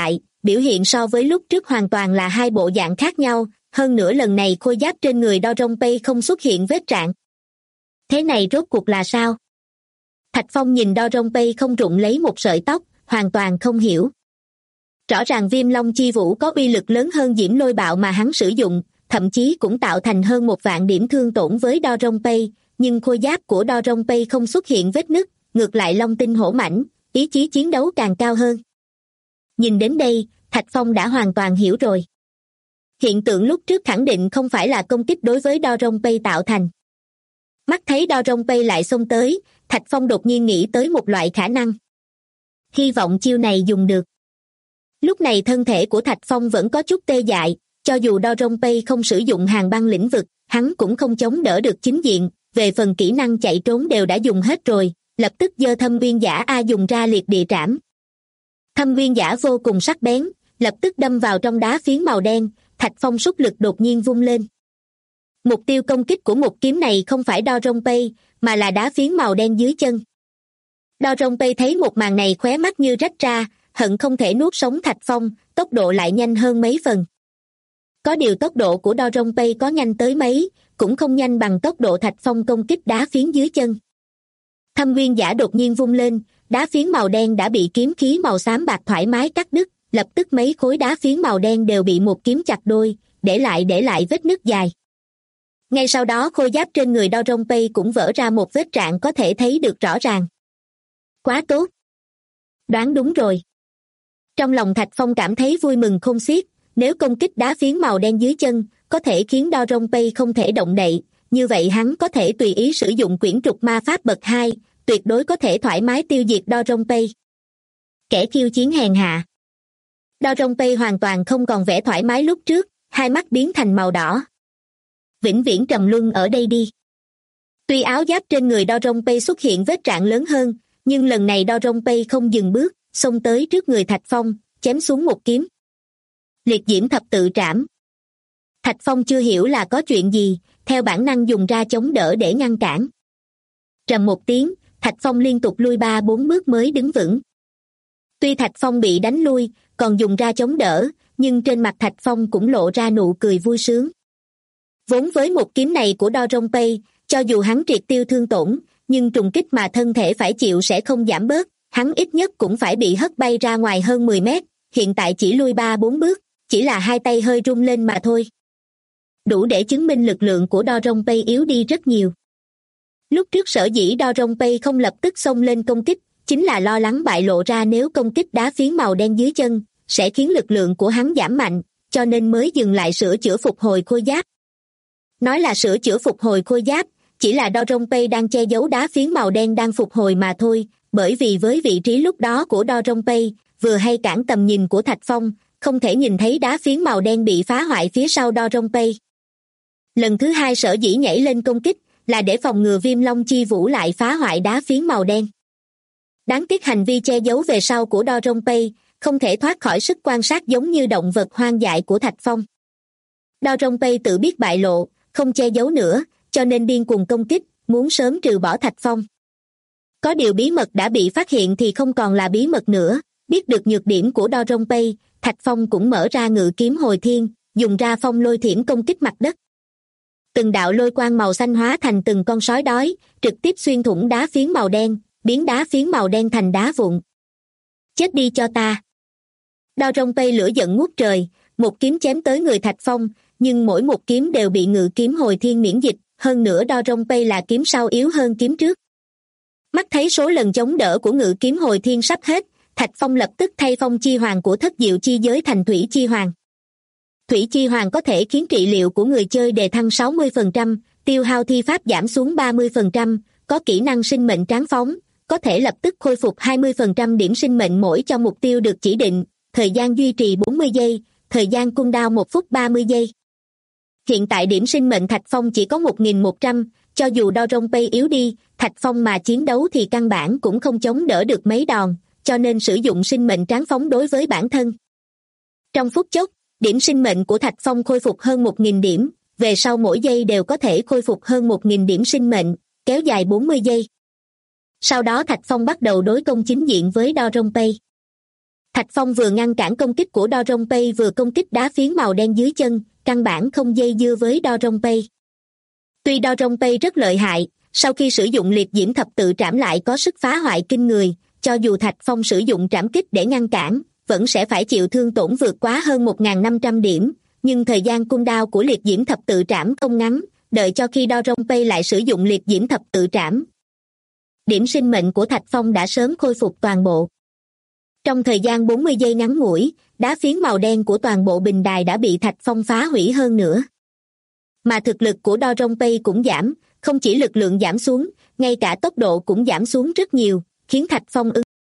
S2: biểu hiện so với lúc trước hoàn toàn là hai bộ dạng khác nhau, hơn nữa lần này khôi giáp trên người Dorompei không xuất hiện vết rạn. Thế này rốt cuộc là sao? Thạch Phong nhìn Dorompei không rụng lấy một sợi tóc, hoàn toàn không hiểu. Rõ ràng Viêm Long Chi Vũ có uy lực lớn hơn Diễm Lôi Bạo mà hắn sử dụng, thậm chí cũng tạo thành hơn 1.000 điểm thương tổn với Dorompei, nhưng khôi giáp của Dorompei không xuất hiện vết nứt, ngược lại long tinh hổ mãnh, ý chí chiến đấu càng cao hơn. Nhìn đến đây, Thạch Phong đã hoàn toàn hiểu rồi. Hiện tượng lúc trước khẳng định không phải là công kích đối với Dorompei tạo thành. Mắt thấy Dorompei lại xông tới, Thạch Phong đột nhiên nghĩ tới một loại khả năng. Hy vọng chiêu này dùng được. Lúc này thân thể của Thạch Phong vẫn có chút tê dại, cho dù Dorompei không sử dụng Hàn Băng lĩnh vực, hắn cũng không chống đỡ được chính diện, về phần kỹ năng chạy trốn đều đã dùng hết rồi, lập tức giơ Thâm Nguyên Giả A dùng ra liệt địa trảm. Thâm Nguyên Giả vô cùng sắc bén, lập tức đâm vào trong đá phiến màu đen, Thạch Phong sút lực đột nhiên vung lên. Mục tiêu công kích của một kiếm này không phải Dorompei, mà là đá phiến màu đen dưới chân. Dorompei thấy một màn này khóe mắt như rách ra, hận không thể nuốt sống Thạch Phong, tốc độ lại nhanh hơn mấy phần. Có điều tốc độ của Dorompei có nhanh tới mấy, cũng không nhanh bằng tốc độ Thạch Phong công kích đá phiến dưới chân. Thâm Nguyên Giả đột nhiên vung lên, đá phiến màu đen đã bị kiếm khí màu xám bạc thoải mái cắt đứt, lập tức mấy khối đá phiến màu đen đều bị một kiếm chặt đôi, để lại vết nứt dài. Ngay sau đó khôi giáp trên người Dorompei cũng vỡ ra một vết rạn có thể thấy được rõ ràng. Quá tốt! Đoán đúng rồi. Trong lòng Thạch Phong cảm thấy vui mừng khôn xiết, nếu công kích đá phiến màu đen dưới chân, có thể khiến Dorompei không thể động đậy, như vậy hắn có thể tùy ý sử dụng quyển trục ma pháp bậc 2, tuyệt đối có thể thoải mái tiêu diệt Dorompei. Kẻ khiêu chiến hèn hạ. Dorompei hoàn toàn không còn vẻ thoải mái lúc trước, hai mắt biến thành màu đỏ. Vĩnh viễn trầm luân ở đây đi. Tuy áo giáp trên người Dorompei xuất hiện vết rạn lớn hơn, nhưng lần này Dorompei không dừng bước, xông tới trước người Thạch Phong, chém xuống một kiếm. Liệt diễm thập tự trảm. Thạch Phong chưa hiểu là có chuyện gì, theo bản năng dùng ra chống đỡ để ngăn cản. Trầm một tiếng, Thạch Phong liên tục lui 3-4 bước mới đứng vững. Tuy Thạch Phong bị đánh lui, còn dùng ra chống đỡ, nhưng trên mặt Thạch Phong cũng lộ ra nụ cười vui sướng. Vốn với một kiếm này của Dorompei, cho dù hắn triệt tiêu thương tổn, nhưng trùng kích mà thân thể phải chịu sẽ không giảm bớt, hắn ít nhất cũng phải bị hất bay ra ngoài hơn 10 mét, hiện tại chỉ lui 3-4 bước, chỉ là hai tay hơi rung lên mà thôi. Đủ để chứng minh lực lượng của Dorompei yếu đi rất nhiều. Lúc trước sở dĩ Dorompei không lập tức xông lên công kích, chính là lo lắng bại lộ ra nếu công kích đá phiến màu đen dưới chân, sẽ khiến lực lượng của hắn giảm mạnh, cho nên mới dừng lại sửa chữa phục hồi khôi giáp. Nói là sửa chữa phục hồi khôi giáp, chỉ là Dorompei đang che giấu đá phiến màu đen đang phục hồi mà thôi, bởi vì với vị trí lúc đó của Dorompei, vừa hay cản tầm nhìn của Thạch Phong, không thể nhìn thấy đá phiến màu đen bị phá hoại phía sau Dorompei. Lần thứ hai sở dĩ nhảy lên công kích, là để phòng ngừa Viêm Long Chi Vũ lại phá hoại đá phiến màu đen. Đáng tiếc hành vi che giấu về sau của Dorompei, không thể thoát khỏi sức quan sát giống như động vật hoang dại của Thạch Phong. Dorompei tự biết bại lộ, không che giấu nữa, cho nên điên cuồng công kích, muốn sớm trừ bỏ Thạch Phong. Có điều bí mật đã bị phát hiện thì không còn là bí mật nữa, biết được nhược điểm của Dorompei, Thạch Phong cũng mở ra ngự kiếm hồi thiên, dùng ra phong lôi thiểm công kích mặt đất. Từng đạo lôi quang màu xanh hóa thành từng con sói đói, trực tiếp xuyên thủng đá phiến màu đen, biến đá phiến màu đen thành đá vụn. Chết đi cho ta! Dorompei lửa giận ngút trời, một kiếm chém tới người Thạch Phong, nhưng mỗi một kiếm đều bị ngự kiếm hồi thiên miễn dịch, hơn nữa Dorompei là kiếm sau yếu hơn kiếm trước. Mắt thấy số lần chống đỡ của ngự kiếm hồi thiên sắp hết, Thạch Phong lập tức thay phong chi hoàng của thất diệu chi giới thành thủy chi hoàng. Thủy chi hoàng có thể khiến trị liệu của người chơi đề thăng 60%, tiêu hao thi pháp giảm xuống 30%, có kỹ năng sinh mệnh tráng phóng, có thể lập tức khôi phục 20% điểm sinh mệnh mỗi cho mục tiêu được chỉ định, thời gian duy trì 40 giây, thời gian cooldown 1 phút 30 giây. Hiện tại điểm sinh mệnh Thạch Phong chỉ có 1.100, cho dù Dorompei yếu đi, Thạch Phong mà chiến đấu thì căn bản cũng không chống đỡ được mấy đòn, cho nên sử dụng sinh mệnh tráng phóng đối với bản thân. Trong phút chốc, điểm sinh mệnh của Thạch Phong khôi phục hơn 1.000 điểm, về sau mỗi giây đều có thể khôi phục hơn 1.000 điểm sinh mệnh, kéo dài 40 giây. Sau đó Thạch Phong bắt đầu đối công chính diện với Dorompei. Thạch Phong vừa ngăn cản công kích của Dorompei vừa công kích đá phiến màu đen dưới chân, căn bản không dây dưa với Dorompei. Tuy Dorompei rất lợi hại, sau khi sử dụng liệt diễm thập tự trảm lại có sức phá hoại kinh người, cho dù Thạch Phong sử dụng trảm kích để ngăn cản, vẫn sẽ phải chịu thương tổn vượt quá hơn 1.500 điểm, nhưng thời gian cooldown của liệt diễm thập tự trảm không ngắn, đợi cho khi Dorompei lại sử dụng liệt diễm thập tự trảm. Điểm sinh mệnh của Thạch Phong đã sớm khôi phục toàn bộ. Trong thời gian 40 giây ngắn ngủi, đá phiến màu đen của toàn bộ bình đài đã bị Thạch Phong phá hủy hơn nữa. Mà thực lực của Dorompei cũng giảm, không chỉ lực lượng giảm xuống, ngay cả tốc độ cũng giảm xuống rất nhiều, khiến Thạch Phong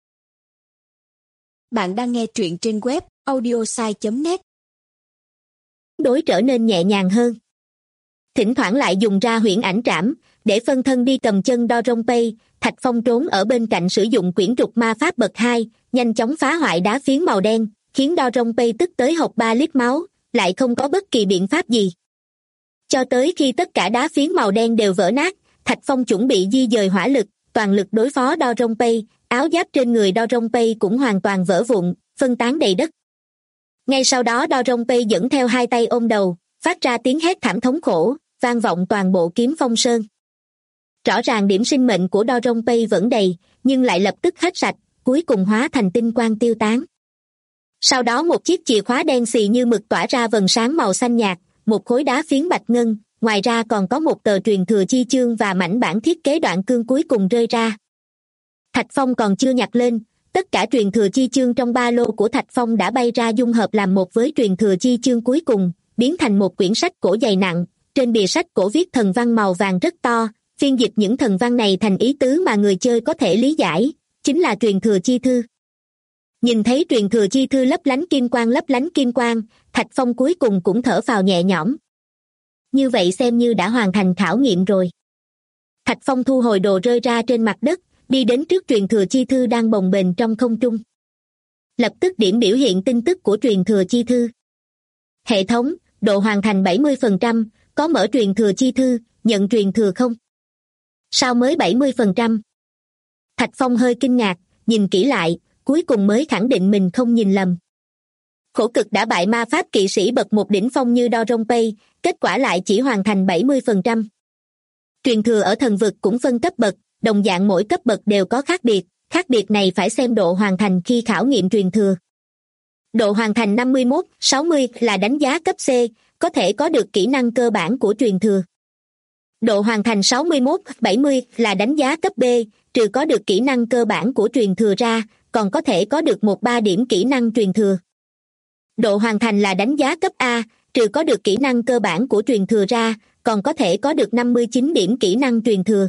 S3: Bạn đang nghe truyện trên web audiosai.net.
S2: đối trở nên nhẹ nhàng hơn. Thỉnh thoảng lại dùng ra huyễn ảnh trảm, để phân thân đi cầm chân Dorompei, Thạch Phong trốn ở bên cạnh sử dụng quyển trục ma pháp bậc 2, nhanh chóng phá hoại đá phiến màu đen, khiến Dorompei tức tới hộc 3 lít máu, lại không có bất kỳ biện pháp gì. Cho tới khi tất cả đá phiến màu đen đều vỡ nát, Thạch Phong chuẩn bị di dời hỏa lực, toàn lực đối phó Dorompei, áo giáp trên người Dorompei cũng hoàn toàn vỡ vụn, phân tán đầy đất. Ngay sau đó Dorompei dẫn theo hai tay ôm đầu, phát ra tiếng hét thảm thống khổ, vang vọng toàn bộ Kiếm Phong Sơn. Rõ ràng điểm sinh mệnh của Dorompei vẫn đầy, nhưng lại lập tức hết sạch, cuối cùng hóa thành tinh quang tiêu tán. Sau đó một chiếc chìa khóa đen xì như mực tỏa ra vầng sáng màu xanh nhạt, một khối đá phiến bạch ngân, ngoài ra còn có một tờ truyền thừa chi chương và mảnh bản thiết kế đoạn cương cuối cùng rơi ra. Thạch Phong còn chưa nhặt lên, tất cả truyền thừa chi chương trong ba lô của Thạch Phong đã bay ra dung hợp làm một với truyền thừa chi chương cuối cùng, biến thành một quyển sách cổ dày nặng, trên bìa sách cổ viết thần văn màu vàng rất to, phiên dịch những thần văn này thành ý tứ mà người chơi có thể lý giải, chính là truyền thừa chi thư. Nhìn thấy truyền thừa chi thư lấp lánh kim quang, Thạch Phong cuối cùng cũng thở phào nhẹ nhõm. Như vậy xem như đã hoàn thành khảo nghiệm rồi. Thạch Phong thu hồi đồ rơi ra trên mặt đất, đi đến trước truyền thừa chi thư đang bồng bềnh trong không trung. Lập tức điểm biểu hiện tin tức của truyền thừa chi thư. Hệ thống, độ hoàn thành 70%, có mở truyền thừa chi thư, nhận truyền thừa không? Sao mới 70%? Thạch Phong hơi kinh ngạc, nhìn kỹ lại, cuối cùng mới khẳng định mình không nhìn lầm. Khổ cực đã bại ma pháp kỵ sĩ bậc 1 đỉnh phong như Dorompei, kết quả lại chỉ hoàn thành 70%. Truyền thừa ở thần vực cũng phân cấp bậc, đồng dạng mỗi cấp bậc đều có khác biệt này phải xem độ hoàn thành khi khảo nghiệm truyền thừa. Độ hoàn thành 51, 60 là đánh giá cấp C, có thể có được kỹ năng cơ bản của truyền thừa. Độ hoàn thành 61, 70 là đánh giá cấp B, trừ có được kỹ năng cơ bản của truyền thừa ra, còn có thể có được 1-3 điểm kỹ năng truyền thừa. Độ hoàn thành là đánh giá cấp A, trừ có được kỹ năng cơ bản của truyền thừa ra, còn có thể có được 59 điểm kỹ năng truyền thừa.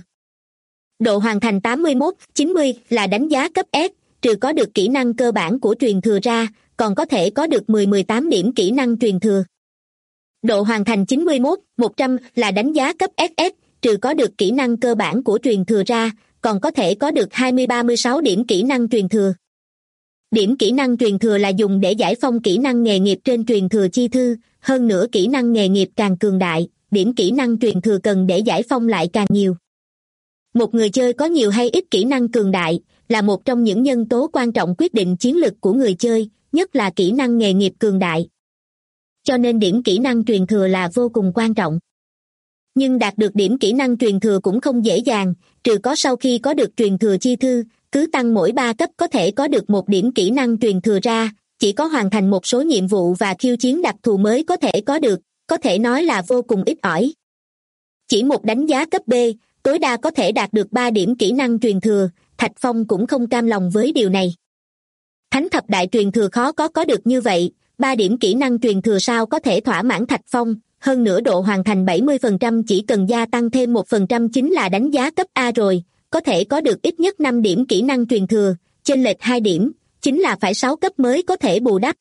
S2: Độ hoàn thành 81, 90 là đánh giá cấp S, trừ có được kỹ năng cơ bản của truyền thừa ra, còn có thể có được 10-18 điểm kỹ năng truyền thừa. Độ hoàn thành 91, 100 là đánh giá cấp SS, trừ có được kỹ năng cơ bản của truyền thừa ra, còn có thể có được 20-36 điểm kỹ năng truyền thừa. Điểm kỹ năng truyền thừa là dùng để giải phong kỹ năng nghề nghiệp trên truyền thừa chi thư, hơn nữa kỹ năng nghề nghiệp càng cường đại, điểm kỹ năng truyền thừa cần để giải phong lại càng nhiều. Một người chơi có nhiều hay ít kỹ năng cường đại là một trong những nhân tố quan trọng quyết định chiến lực của người chơi, nhất là kỹ năng nghề nghiệp cường đại. Cho nên điểm kỹ năng truyền thừa là vô cùng quan trọng. Nhưng đạt được điểm kỹ năng truyền thừa cũng không dễ dàng, trừ có sau khi có được truyền thừa chi thư, cứ tăng mỗi 3 cấp có thể có được 1 điểm kỹ năng truyền thừa ra, chỉ có hoàn thành một số nhiệm vụ và khiêu chiến đặc thù mới có thể có được, có thể nói là vô cùng ít ỏi. Chỉ một đánh giá cấp B, tối đa có thể đạt được 3 điểm kỹ năng truyền thừa, Thạch Phong cũng không cam lòng với điều này. Thánh thập đại truyền thừa khó có được như vậy, 3 điểm kỹ năng truyền thừa sao có thể thỏa mãn Thạch Phong, hơn nữa độ hoàn thành 70% chỉ cần gia tăng thêm 1% chính là đánh giá cấp A rồi, có thể có được ít nhất 5 điểm kỹ năng truyền thừa, chênh lệch 2 điểm, chính là phải 6 cấp mới có thể bù đắp.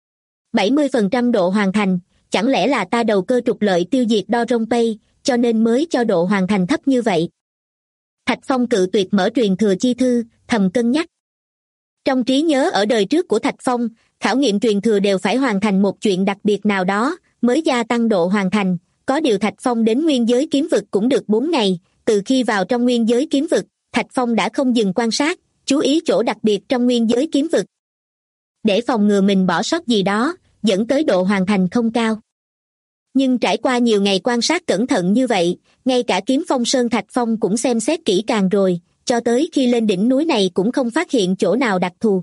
S2: 70% độ hoàn thành, chẳng lẽ là ta đầu cơ trục lợi tiêu diệt Dorompei, cho nên mới cho độ hoàn thành thấp như vậy. Thạch Phong cự tuyệt mở truyền thừa chi thư, thầm cân nhắc. Trong trí nhớ ở đời trước của Thạch Phong, khảo nghiệm truyền thừa đều phải hoàn thành một chuyện đặc biệt nào đó, mới gia tăng độ hoàn thành, có điều Thạch Phong đến nguyên giới kiếm vực cũng được 4 ngày, từ khi vào trong nguyên giới kiếm vực, Thạch Phong đã không dừng quan sát, chú ý chỗ đặc biệt trong nguyên giới kiếm vực. để phòng ngừa mình bỏ sót gì đó, dẫn tới độ hoàn thành không cao. Nhưng trải qua nhiều ngày quan sát cẩn thận như vậy, ngay cả Kiếm Phong Sơn Thạch Phong cũng xem xét kỹ càng rồi, cho tới khi lên đỉnh núi này cũng không phát hiện chỗ nào đặc thù.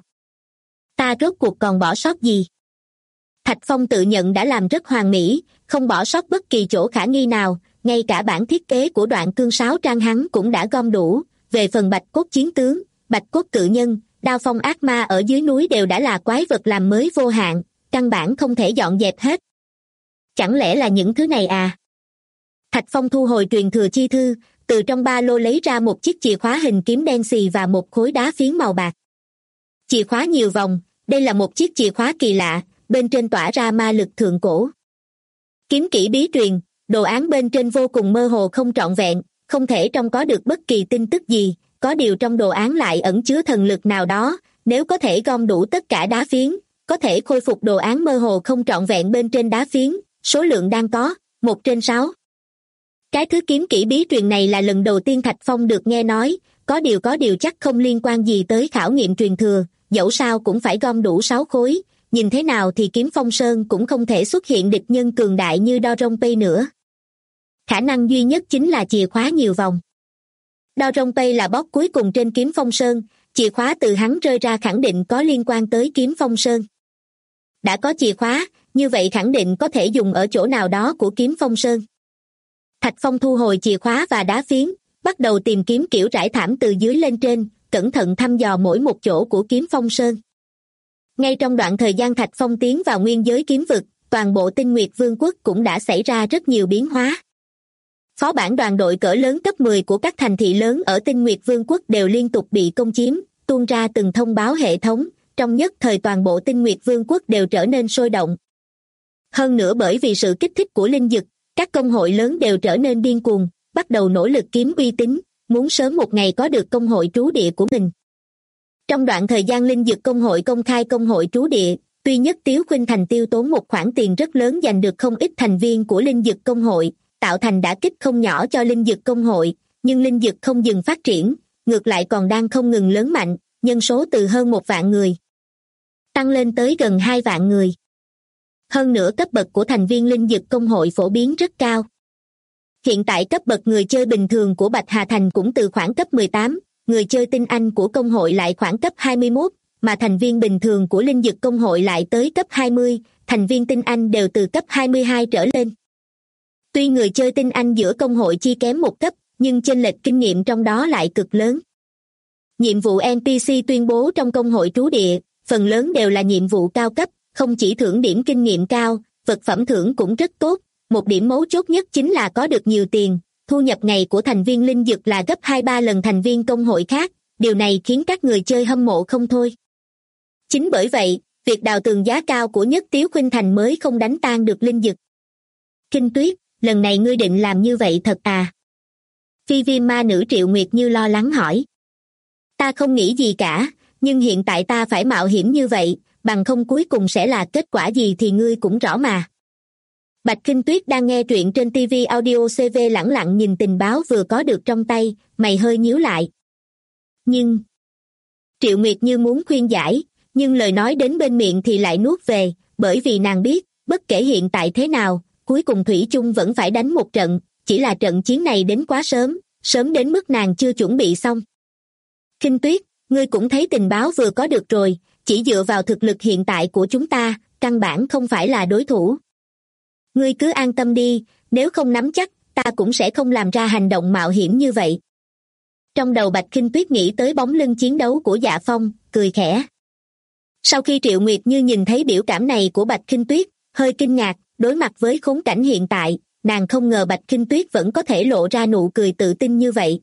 S2: Ta rốt cuộc còn bỏ sót gì? Thạch Phong tự nhận đã làm rất hoàn mỹ, không bỏ sót bất kỳ chỗ khả nghi nào, ngay cả bản thiết kế của đoạn cương sáo trang hắn cũng đã gom đủ. Về phần bạch cốt chiến tướng, bạch cốt cự nhân, đao phong ác ma ở dưới núi đều đã là quái vật làm mới vô hạn, căn bản không thể dọn dẹp hết. Chẳng lẽ là những thứ này à? Thạch Phong thu hồi truyền thừa chi thư, từ trong ba lô lấy ra một chiếc chìa khóa hình kiếm đen xì và một khối đá phiến màu bạc. Chìa khóa nhiều vòng, đây là một chiếc chìa khóa kỳ lạ, bên trên tỏa ra ma lực thượng cổ. Kiếm kỹ bí truyền, đồ án bên trên vô cùng mơ hồ không trọn vẹn, không thể trông có được bất kỳ tin tức gì, có điều trong đồ án lại ẩn chứa thần lực nào đó, nếu có thể gom đủ tất cả đá phiến, có thể khôi phục đồ án mơ hồ không trọn vẹn bên trên đá phiến, số lượng đang có 1/6. Cái thứ kiếm kỹ bí truyền này là lần đầu tiên Thạch Phong được nghe nói, có điều chắc không liên quan gì tới khảo nghiệm truyền thừa, dẫu sao cũng phải gom đủ 6 khối, nhìn thế nào thì Kiếm Phong Sơn cũng không thể xuất hiện địch nhân cường đại như Dorongpei nữa. Khả năng duy nhất chính là chìa khóa nhiều vòng. Dorongpei là boss cuối cùng trên Kiếm Phong Sơn, chìa khóa từ hắn rơi ra khẳng định có liên quan tới Kiếm Phong Sơn. Đã có chìa khóa, như vậy khẳng định có thể dùng ở chỗ nào đó của Kiếm Phong Sơn. Thạch Phong thu hồi chìa khóa và đá phiến, bắt đầu tìm kiếm kiểu rải thảm từ dưới lên trên, cẩn thận thăm dò mỗi một chỗ của Kiếm Phong Sơn. Ngay trong đoạn thời gian Thạch Phong tiến vào nguyên giới kiếm vực, toàn bộ Tinh Nguyệt Vương quốc cũng đã xảy ra rất nhiều biến hóa. Phó bản đoàn đội cỡ lớn cấp 10 của các thành thị lớn ở Tinh Nguyệt Vương quốc đều liên tục bị công chiếm, tuôn ra từng thông báo hệ thống, trong nhất thời toàn bộ Tinh Nguyệt Vương quốc đều trở nên sôi động. Hơn nữa bởi vì sự kích thích của linh dực, các công hội lớn đều trở nên điên cuồng, bắt đầu nỗ lực kiếm uy tín, muốn sớm một ngày có được công hội trú địa của mình. Trong đoạn thời gian linh dực công hội công khai công hội trú địa, tuy Nhất Tiếu Khuynh Thành tiêu tốn một khoản tiền rất lớn giành được không ít thành viên của linh dực công hội, tạo thành đả kích không nhỏ cho linh dực công hội, nhưng linh dực không dừng phát triển, ngược lại còn đang không ngừng lớn mạnh, nhân số từ hơn 1 vạn người tăng lên tới gần 2 vạn người. Hơn nữa cấp bậc của thành viên linh dực công hội phổ biến rất cao. Hiện tại cấp bậc người chơi bình thường của Bạch Hà Thành cũng từ khoảng cấp 18, người chơi tinh anh của công hội lại khoảng cấp 21, mà thành viên bình thường của linh dực công hội lại tới cấp 20, thành viên tinh anh đều từ cấp 22 trở lên. Tuy người chơi tinh anh giữa công hội chi kém một cấp, nhưng chênh lệch kinh nghiệm trong đó lại cực lớn. Nhiệm vụ NPC tuyên bố trong công hội trú địa, phần lớn đều là nhiệm vụ cao cấp, không chỉ thưởng điểm kinh nghiệm cao, vật phẩm thưởng cũng rất tốt. Một điểm mấu chốt nhất chính là có được nhiều tiền, thu nhập ngày của thành viên linh dực là gấp 2-3 lần thành viên công hội khác, điều này khiến các người chơi hâm mộ không thôi. Chính bởi vậy, việc đào tường giá cao của Nhất Tiếu Khuynh Thành mới không đánh tan được linh dực. Kinh Tuyết, lần này ngươi định làm như vậy thật à? Phi Viêm ma nữ Triệu Nguyệt Như lo lắng hỏi. Ta không nghĩ gì cả, nhưng hiện tại ta phải mạo hiểm như vậy, bằng không cuối cùng sẽ là kết quả gì thì ngươi cũng rõ mà. Bạch Kinh Tuyết đang nghe truyện trên TV Audio CV lẳng lặng nhìn tình báo vừa có được trong tay, mày hơi nhíu lại. Nhưng... Triệu Nguyệt Như muốn khuyên giải, nhưng lời nói đến bên miệng thì lại nuốt về, bởi vì nàng biết, bất kể hiện tại thế nào, cuối cùng Thủy chung vẫn phải đánh một trận, chỉ là trận chiến này đến quá sớm, sớm đến mức nàng chưa chuẩn bị xong. Kinh Tuyết, ngươi cũng thấy tình báo vừa có được rồi, chỉ dựa vào thực lực hiện tại của chúng ta, căn bản không phải là đối thủ. Ngươi cứ an tâm đi, nếu không nắm chắc, ta cũng sẽ không làm ra hành động mạo hiểm như vậy. Trong đầu Bạch Kinh Tuyết nghĩ tới bóng lưng chiến đấu của Dạ Phong, cười khẽ. Sau khi Triệu Nguyệt Như nhìn thấy biểu cảm này của Bạch Kinh Tuyết, hơi kinh ngạc, đối mặt với khốn cảnh hiện tại, nàng không ngờ Bạch Kinh Tuyết vẫn có thể lộ ra nụ cười tự tin như vậy.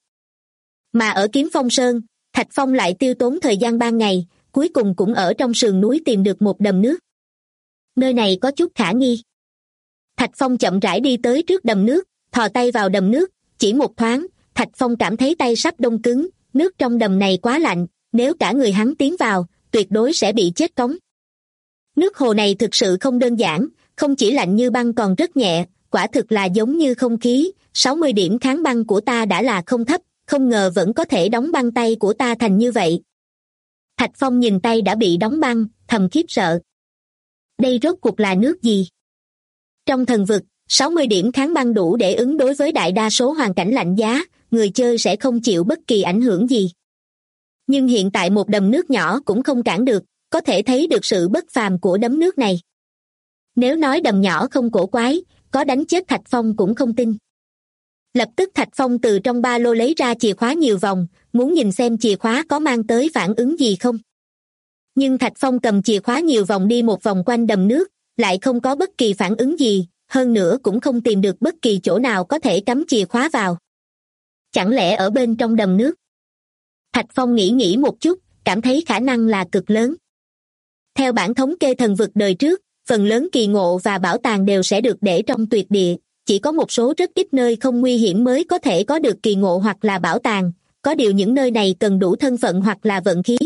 S2: Mà ở Kiếm Phong Sơn, Thạch Phong lại tiêu tốn thời gian 3 ngày, cuối cùng cũng ở trong sườn núi tìm được một đầm nước. Nơi này có chút khả nghi. Thạch Phong chậm rãi đi tới trước đầm nước, thò tay vào đầm nước, chỉ một thoáng, Thạch Phong cảm thấy tay sắp đông cứng, nước trong đầm này quá lạnh, nếu cả người hắn tiến vào, tuyệt đối sẽ bị chết cóng. Nước hồ này thực sự không đơn giản, không chỉ lạnh như băng còn rất nhẹ, quả thực là giống như không khí, 60 điểm kháng băng của ta đã là không thấp, không ngờ vẫn có thể đóng băng tay của ta thành như vậy. Thạch Phong nhìn tay đã bị đóng băng, thầm khiếp sợ. Đây rốt cuộc là nước gì? Trong thần vực, 60 điểm kháng băng đủ để ứng đối với đại đa số hoàn cảnh lạnh giá, người chơi sẽ không chịu bất kỳ ảnh hưởng gì. Nhưng hiện tại một đầm nước nhỏ cũng không cản được, có thể thấy được sự bất phàm của đấm nước này. Nếu nói đầm nhỏ không cổ quái, có đánh chết Thạch Phong cũng không tin. Lập tức Thạch Phong từ trong ba lô lấy ra chìa khóa nhiều vòng, muốn nhìn xem chìa khóa có mang tới phản ứng gì không. Nhưng Thạch Phong cầm chìa khóa nhiều vòng đi một vòng quanh đầm nước, lại không có bất kỳ phản ứng gì, hơn nữa cũng không tìm được bất kỳ chỗ nào có thể cắm chìa khóa vào. Chẳng lẽ ở bên trong đầm nước? Thạch Phong nghĩ một chút, cảm thấy khả năng là cực lớn. Theo bản thống kê thần vực đời trước, phần lớn kỳ ngộ và bảo tàng đều sẽ được để trong tuyệt địa, chỉ có một số rất ít nơi không nguy hiểm mới có thể có được kỳ ngộ hoặc là bảo tàng, có điều những nơi này cần đủ thân phận hoặc là vận khí.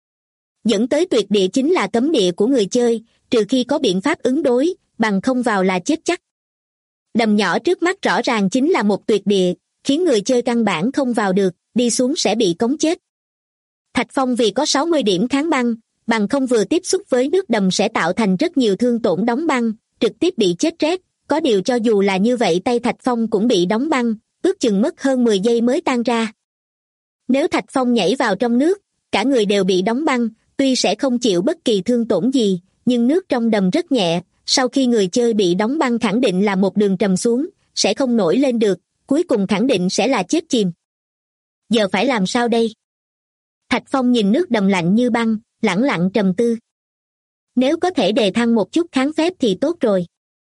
S2: Dẫn tới tuyệt địa chính là cấm địa của người chơi, trừ khi có biện pháp ứng đối, bằng không vào là chết chắc. Đầm nhỏ trước mắt rõ ràng chính là một tuyệt địa, khiến người chơi căn bản không vào được, đi xuống sẽ bị cống chết. Thạch Phong vì có 60 điểm kháng băng, bằng không vừa tiếp xúc với nước đầm sẽ tạo thành rất nhiều thương tổn đóng băng, trực tiếp bị chết rét, có điều cho dù là như vậy tay Thạch Phong cũng bị đóng băng, ước chừng mất hơn 10 giây mới tan ra. Nếu Thạch Phong nhảy vào trong nước, cả người đều bị đóng băng, tuy sẽ không chịu bất kỳ thương tổn gì, nhưng nước trong đầm rất nhẹ, sau khi người chơi bị đóng băng khẳng định là một đường trầm xuống, sẽ không nổi lên được, cuối cùng khẳng định sẽ là chết chìm. Giờ phải làm sao đây? Thạch Phong nhìn nước đầm lạnh như băng, lẳng lặng trầm tư. Nếu có thể đề thăng một chút kháng phép thì tốt rồi.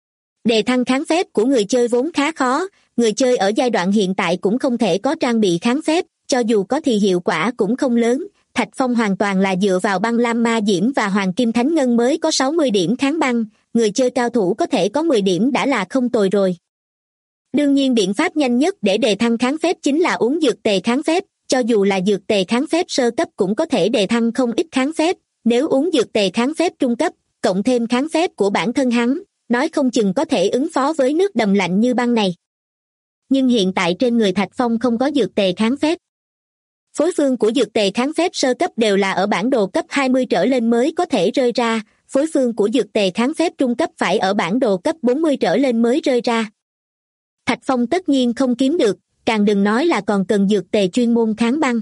S2: Đề thăng kháng phép của người chơi vốn khá khó, người chơi ở giai đoạn hiện tại cũng không thể có trang bị kháng phép, cho dù có thì hiệu quả cũng không lớn. Thạch Phong hoàn toàn là dựa vào băng lam ma diễm và hoàng kim thánh ngân mới có 60 điểm kháng băng, người chơi cao thủ có thể có 10 điểm đã là không tồi rồi. Đương nhiên biện pháp nhanh nhất để đề thăng kháng phép chính là uống dược tề kháng phép, cho dù là dược tề kháng phép sơ cấp cũng có thể đề thăng không ít kháng phép, nếu uống dược tề kháng phép trung cấp, cộng thêm kháng phép của bản thân hắn, nói không chừng có thể ứng phó với nước đầm lạnh như băng này. Nhưng hiện tại trên người Thạch Phong không có dược tề kháng phép. Phối phương của dược tề kháng phép sơ cấp đều là ở bản đồ cấp 20 trở lên mới có thể rơi ra, phối phương của dược tề kháng phép trung cấp phải ở bản đồ cấp 40 trở lên mới rơi ra. Thạch Phong tất nhiên không kiếm được, càng đừng nói là còn cần dược tề chuyên môn kháng băng.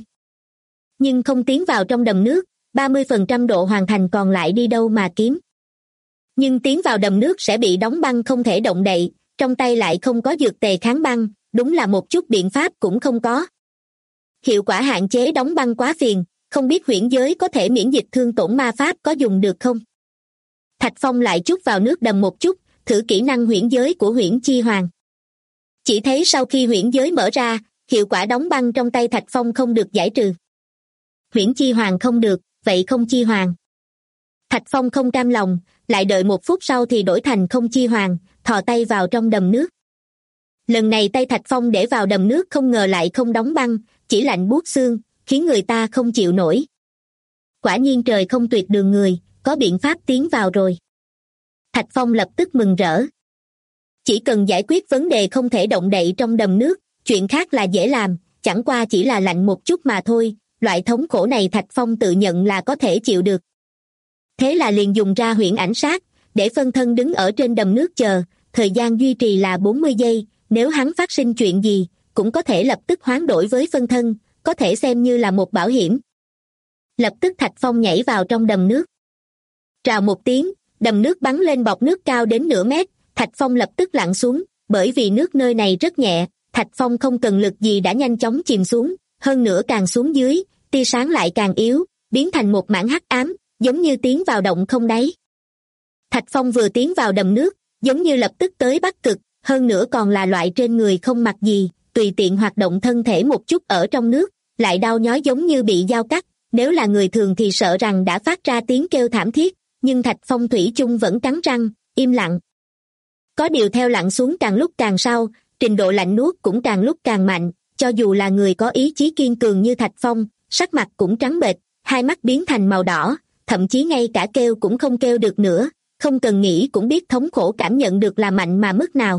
S2: Nhưng không tiến vào trong đầm nước, 30% độ hoàn thành còn lại đi đâu mà kiếm. Nhưng tiến vào đầm nước sẽ bị đóng băng không thể động đậy, trong tay lại không có dược tề kháng băng, đúng là một chút biện pháp cũng không có. Hiệu quả hạn chế đóng băng quá phiền, không biết huyễn giới có thể miễn dịch thương tổn ma pháp có dùng được không? Thạch Phong lại chút vào nước đầm một chút, thử kỹ năng huyễn giới của huyễn chi hoàng. Chỉ thấy sau khi huyễn giới mở ra, hiệu quả đóng băng trong tay Thạch Phong không được giải trừ. Huyễn chi hoàng không được, vậy không chi hoàng. Thạch Phong không cam lòng, lại đợi một phút sau thì đổi thành không chi hoàng, thò tay vào trong đầm nước. Lần này tay Thạch Phong để vào đầm nước không ngờ lại không đóng băng, chỉ lạnh buốt xương, khiến người ta không chịu nổi. Quả nhiên trời không tuyệt đường người, có biện pháp tiến vào rồi. Thạch Phong lập tức mừng rỡ. Chỉ cần giải quyết vấn đề không thể động đậy trong đầm nước, chuyện khác là dễ làm, chẳng qua chỉ là lạnh một chút mà thôi, loại thống khổ này Thạch Phong tự nhận là có thể chịu được. Thế là liền dùng ra huyễn ảnh sát, để phân thân đứng ở trên đầm nước chờ, thời gian duy trì là 40 giây, nếu hắn phát sinh chuyện gì, cũng có thể lập tức hoán đổi với phân thân, có thể xem như là một bảo hiểm. Lập tức Thạch Phong nhảy vào trong đầm nước. Rào một tiếng, đầm nước bắn lên bọt nước cao đến nửa mét, Thạch Phong lập tức lặn xuống, bởi vì nước nơi này rất nhẹ, Thạch Phong không cần lực gì đã nhanh chóng chìm xuống, hơn nữa càng xuống dưới, tia sáng lại càng yếu, biến thành một mảng hắc ám, giống như tiến vào động không đáy. Thạch Phong vừa tiến vào đầm nước, giống như lập tức tới Bắc Cực, hơn nữa còn là loại trên người không mặc gì, tùy tiện hoạt động thân thể một chút ở trong nước, lại đau nhói giống như bị dao cắt, nếu là người thường thì sợ rằng đã phát ra tiếng kêu thảm thiết, nhưng Thạch Phong thủy chung vẫn cắn răng, im lặng. Có điều theo lặn xuống càng lúc càng sâu, trình độ lạnh nuốt cũng càng lúc càng mạnh, cho dù là người có ý chí kiên cường như Thạch Phong, sắc mặt cũng trắng bệch, hai mắt biến thành màu đỏ, thậm chí ngay cả kêu cũng không kêu được nữa, không cần nghĩ cũng biết thống khổ cảm nhận được là mạnh mà mức nào.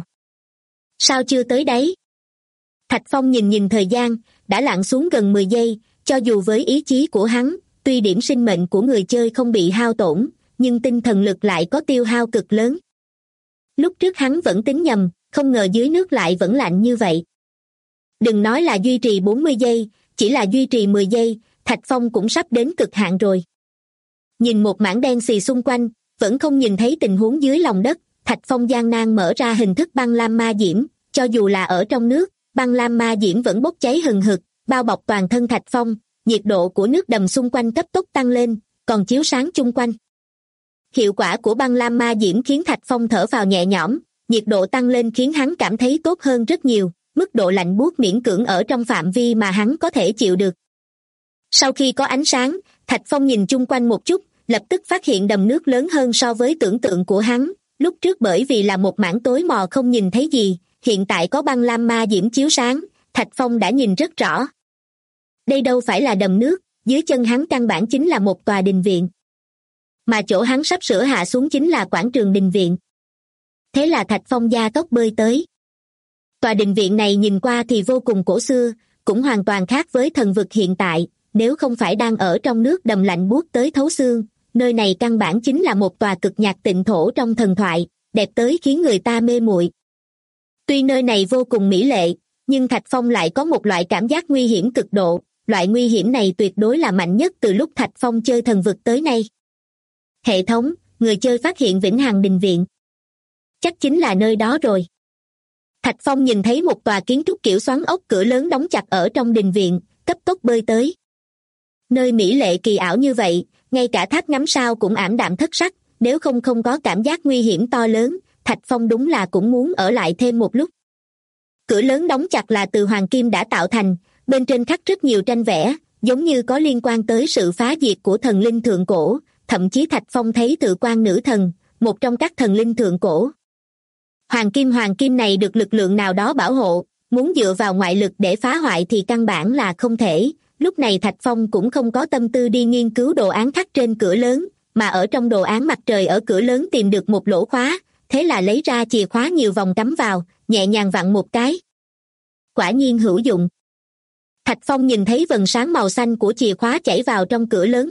S2: Sao chưa tới đấy? Thạch Phong nhìn thời gian, đã lặn xuống gần 10 giây, cho dù với ý chí của hắn, tuy điểm sinh mệnh của người chơi không bị hao tổn, nhưng tinh thần lực lại có tiêu hao cực lớn. Lúc trước hắn vẫn tính nhầm, không ngờ dưới nước lại vẫn lạnh như vậy. Đừng nói là duy trì 40 giây, chỉ là duy trì 10 giây, Thạch Phong cũng sắp đến cực hạn rồi. Nhìn một mảng đen xì xung quanh, vẫn không nhìn thấy tình huống dưới lòng đất, Thạch Phong gian nan mở ra hình thức băng lam ma diễm, cho dù là ở trong nước, băng lam ma diễm vẫn bốc cháy hừng hực, bao bọc toàn thân Thạch Phong, nhiệt độ của nước đầm xung quanh cấp tốc tăng lên, còn chiếu sáng chung quanh. Hiệu quả của băng lam ma diễm khiến Thạch Phong thở vào nhẹ nhõm, nhiệt độ tăng lên khiến hắn cảm thấy tốt hơn rất nhiều, mức độ lạnh buốt miễn cưỡng ở trong phạm vi mà hắn có thể chịu được. Sau khi có ánh sáng, Thạch Phong nhìn chung quanh một chút, lập tức phát hiện đầm nước lớn hơn so với tưởng tượng của hắn, lúc trước bởi vì là một mảng tối mò không nhìn thấy gì, hiện tại có băng lam ma diễm chiếu sáng, Thạch Phong đã nhìn rất rõ. Đây đâu phải là đầm nước, dưới chân hắn căn bản chính là một tòa đình viện. Mà chỗ hắn sắp sửa hạ xuống chính là quảng trường đình viện. Thế là Thạch Phong gia tốc bơi tới. Tòa đình viện này nhìn qua thì vô cùng cổ xưa, cũng hoàn toàn khác với thần vực hiện tại, nếu không phải đang ở trong nước đầm lạnh buốt tới thấu xương, nơi này căn bản chính là một tòa cực nhạc tịnh thổ trong thần thoại, đẹp tới khiến người ta mê muội. Tuy nơi này vô cùng mỹ lệ, nhưng Thạch Phong lại có một loại cảm giác nguy hiểm cực độ, loại nguy hiểm này tuyệt đối là mạnh nhất từ lúc Thạch Phong chơi thần vực tới nay. Hệ thống, người chơi phát hiện Vĩnh Hằng Đình Viện. Chắc chính là nơi đó rồi. Thạch Phong nhìn thấy một tòa kiến trúc kiểu xoắn ốc cửa lớn đóng chặt ở trong đình viện, cấp tốc bơi tới. Nơi mỹ lệ kỳ ảo như vậy, ngay cả tháp ngắm sao cũng ảm đạm thất sắc, nếu không có cảm giác nguy hiểm to lớn, Thạch Phong đúng là cũng muốn ở lại thêm một lúc. Cửa lớn đóng chặt là từ hoàng kim đã tạo thành, bên trên khắc rất nhiều tranh vẽ, giống như có liên quan tới sự phá diệt của thần linh thượng cổ, thậm chí Thạch Phong thấy Tự Quan Nữ Thần, một trong các thần linh thượng cổ. Hoàng kim này được lực lượng nào đó bảo hộ, muốn dựa vào ngoại lực để phá hoại thì căn bản là không thể. Lúc này Thạch Phong cũng không có tâm tư đi nghiên cứu đồ án khắc trên cửa lớn, mà ở trong đồ án mặt trời ở cửa lớn tìm được một lỗ khóa, thế là lấy ra chìa khóa nhiều vòng cắm vào, nhẹ nhàng vặn một cái. Quả nhiên hữu dụng. Thạch Phong nhìn thấy vầng sáng màu xanh của chìa khóa chảy vào trong cửa lớn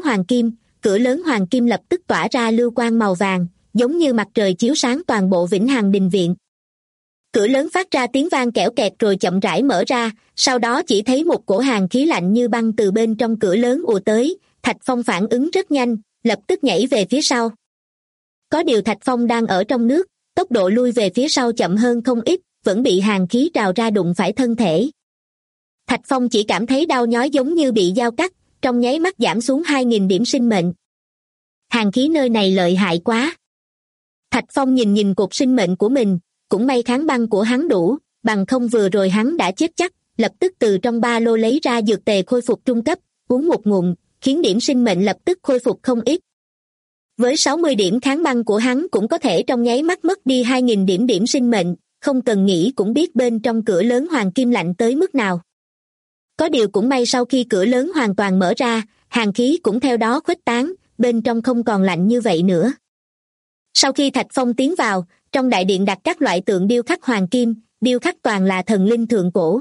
S2: hoàng kim lập tức tỏa ra lưu quang màu vàng, giống như mặt trời chiếu sáng toàn bộ Vĩnh Hằng Đình Viện. Cửa lớn phát ra tiếng vang kẽo kẹt rồi chậm rãi mở ra, sau đó chỉ thấy một cổ hàn khí lạnh như băng từ bên trong cửa lớn ùa tới, Thạch Phong phản ứng rất nhanh, lập tức nhảy về phía sau. Có điều Thạch Phong đang ở trong nước, tốc độ lui về phía sau chậm hơn không ít, vẫn bị hàn khí trào ra đụng phải thân thể. Thạch Phong chỉ cảm thấy đau nhói giống như bị dao cắt, trong nháy mắt giảm xuống 2.000 điểm sinh mệnh. Hàn khí nơi này lợi hại quá. Thạch Phong nhìn cột sinh mệnh của mình, cũng may kháng băng của hắn đủ, bằng không vừa rồi hắn đã chết chắc, lập tức từ trong ba lô lấy ra dược tề khôi phục trung cấp, uống một ngụm, khiến điểm sinh mệnh lập tức khôi phục không ít. Với 60 điểm kháng băng của hắn cũng có thể trong nháy mắt mất đi 2.000 điểm sinh mệnh, không cần nghĩ cũng biết bên trong cửa lớn hoàng kim lạnh tới mức nào. Có điều cũng may sau khi cửa lớn hoàn toàn mở ra, hàn khí cũng theo đó khuếch tán, bên trong không còn lạnh như vậy nữa. Sau khi Thạch Phong tiến vào, trong đại điện đặt các loại tượng điêu khắc hoàng kim, điêu khắc toàn là thần linh thượng cổ.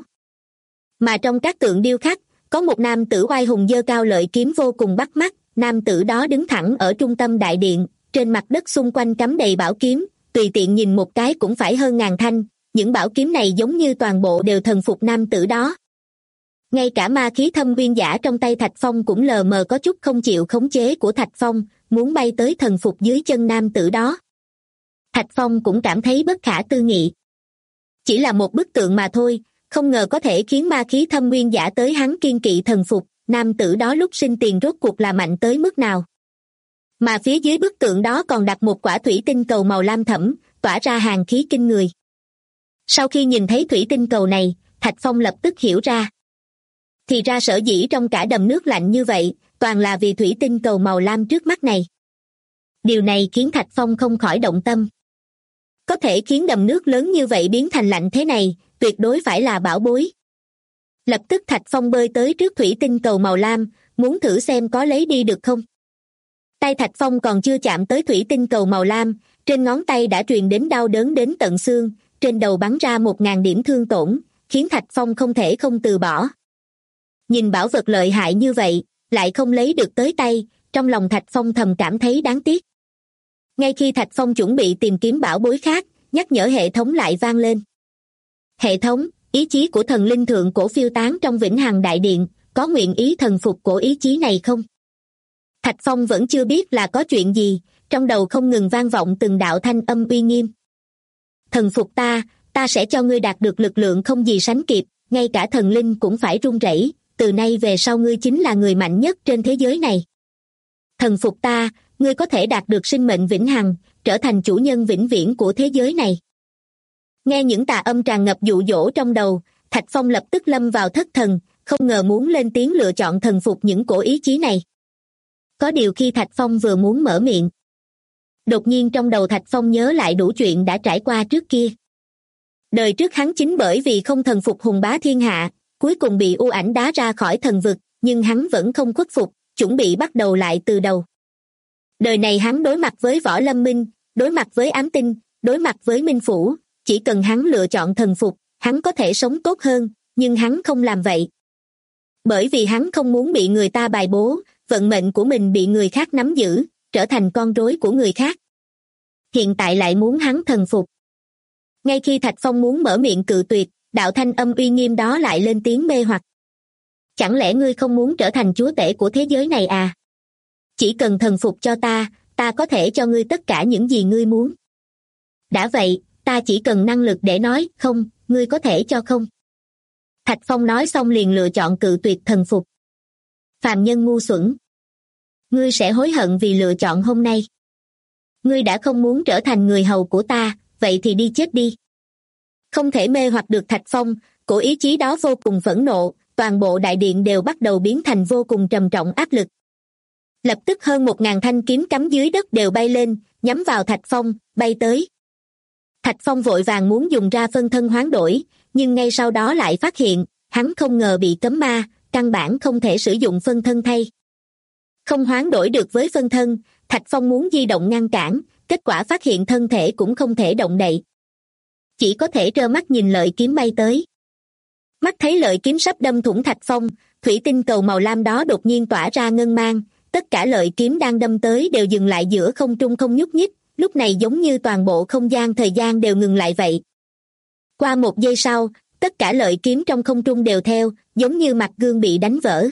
S2: Mà trong các tượng điêu khắc, có một nam tử oai hùng giơ cao lợi kiếm vô cùng bắt mắt, nam tử đó đứng thẳng ở trung tâm đại điện, trên mặt đất xung quanh cắm đầy bảo kiếm, tùy tiện nhìn một cái cũng phải hơn 1000 thanh, những bảo kiếm này giống như toàn bộ đều thần phục nam tử đó. Ngay cả ma khí thâm uyên giả trong tay Thạch Phong cũng lờ mờ có chút không chịu khống chế của Thạch Phong, muốn bay tới thần phục dưới chân nam tử đó. Thạch Phong cũng cảm thấy bất khả tư nghị. Chỉ là một bức tượng mà thôi, không ngờ có thể khiến ma khí thâm uyên giả tới hắn kiên kỵ thần phục, nam tử đó lúc sinh tiền rốt cuộc là mạnh tới mức nào. Mà phía dưới bức tượng đó còn đặt một quả thủy tinh cầu màu lam thẫm, tỏa ra hàn khí kinh người. Sau khi nhìn thấy thủy tinh cầu này, Thạch Phong lập tức hiểu ra. Thì ra sở dĩ trong cả đầm nước lạnh như vậy, toàn là vì thủy tinh cầu màu lam trước mắt này. Điều này khiến Thạch Phong không khỏi động tâm. Có thể khiến đầm nước lớn như vậy biến thành lạnh thế này, tuyệt đối phải là bảo bối. Lập tức Thạch Phong bơi tới trước thủy tinh cầu màu lam, muốn thử xem có lấy đi được không. Tay Thạch Phong còn chưa chạm tới thủy tinh cầu màu lam, trên ngón tay đã truyền đến đau đớn đến tận xương, trên đầu bắn ra 1000 điểm thương tổn, khiến Thạch Phong không thể không từ bỏ. Nhìn bảo vật lợi hại như vậy, lại không lấy được tới tay, trong lòng Thạch Phong thầm cảm thấy đáng tiếc. Ngay khi Thạch Phong chuẩn bị tìm kiếm bảo bối khác, nhắc nhở hệ thống lại vang lên. Hệ thống, ý chí của thần linh thượng cổ phiêu tán trong Vĩnh Hằng Đại Điện, có nguyện ý thần phục của ý chí này không? Thạch Phong vẫn chưa biết là có chuyện gì, trong đầu không ngừng vang vọng từng đạo thanh âm uy nghiêm. Thần phục ta sẽ cho ngươi đạt được lực lượng không gì sánh kịp, ngay cả thần linh cũng phải run rẩy, từ nay về sau ngươi chính là người mạnh nhất trên thế giới này. Thần phục ta, ngươi có thể đạt được sinh mệnh vĩnh hằng, trở thành chủ nhân vĩnh viễn của thế giới này. Nghe những tà âm tràn ngập dụ dỗ trong đầu, Thạch Phong lập tức lâm vào thất thần, không ngờ muốn lên tiếng lựa chọn thần phục những cổ ý chí này. Có điều khi Thạch Phong vừa muốn mở miệng, đột nhiên trong đầu Thạch Phong nhớ lại đủ chuyện đã trải qua trước kia. Đời trước hắn chính bởi vì không thần phục hùng bá thiên hạ, cuối cùng bị u ảnh đá ra khỏi thần vực, nhưng hắn vẫn không khuất phục, chuẩn bị bắt đầu lại từ đầu. Đời này hắn đối mặt với Võ Lâm Minh, đối mặt với Ám Tinh, đối mặt với Minh Phủ, chỉ cần hắn lựa chọn thần phục, hắn có thể sống tốt hơn, nhưng hắn không làm vậy. Bởi vì hắn không muốn bị người ta bài bố, vận mệnh của mình bị người khác nắm giữ, trở thành con rối của người khác. Hiện tại lại muốn hắn thần phục. Ngay khi Thạch Phong muốn mở miệng cự tuyệt, đạo thanh âm uy nghiêm đó lại lên tiếng mê hoặc. Chẳng lẽ ngươi không muốn trở thành chúa tể của thế giới này à? Chỉ cần thần phục cho ta có thể cho ngươi tất cả những gì ngươi muốn. Đã vậy, ta chỉ cần năng lực để nói không, ngươi có thể cho không? Thạch Phong nói xong liền lựa chọn cự tuyệt thần phục. Phàm nhân ngu xuẩn. Ngươi sẽ hối hận vì lựa chọn hôm nay. Ngươi đã không muốn trở thành người hầu của ta, vậy thì đi chết đi. Không thể mê hoặc được Thạch Phong, cổ ý chí đó vô cùng phẫn nộ, toàn bộ đại điện đều bắt đầu biến thành vô cùng trầm trọng áp lực. Lập tức hơn 1000 thanh kiếm cắm dưới đất đều bay lên, nhắm vào Thạch Phong, bay tới. Thạch Phong vội vàng muốn dùng ra phân thân hoán đổi, nhưng ngay sau đó lại phát hiện, hắn không ngờ bị cấm ma, căn bản không thể sử dụng phân thân thay. Không hoán đổi được với phân thân, Thạch Phong muốn di động ngăn cản, kết quả phát hiện thân thể cũng không thể động đậy. Chỉ có thể trơ mắt nhìn lợi kiếm bay tới. Mắt thấy lợi kiếm sắp đâm thủng Thạch Phong, thủy tinh cầu màu lam đó đột nhiên tỏa ra ngân mang, tất cả lợi kiếm đang đâm tới đều dừng lại giữa không trung không nhúc nhích, lúc này giống như toàn bộ không gian thời gian đều ngừng lại vậy. Qua 1 giây sau, tất cả lợi kiếm trong không trung đều theo, giống như mặt gương bị đánh vỡ.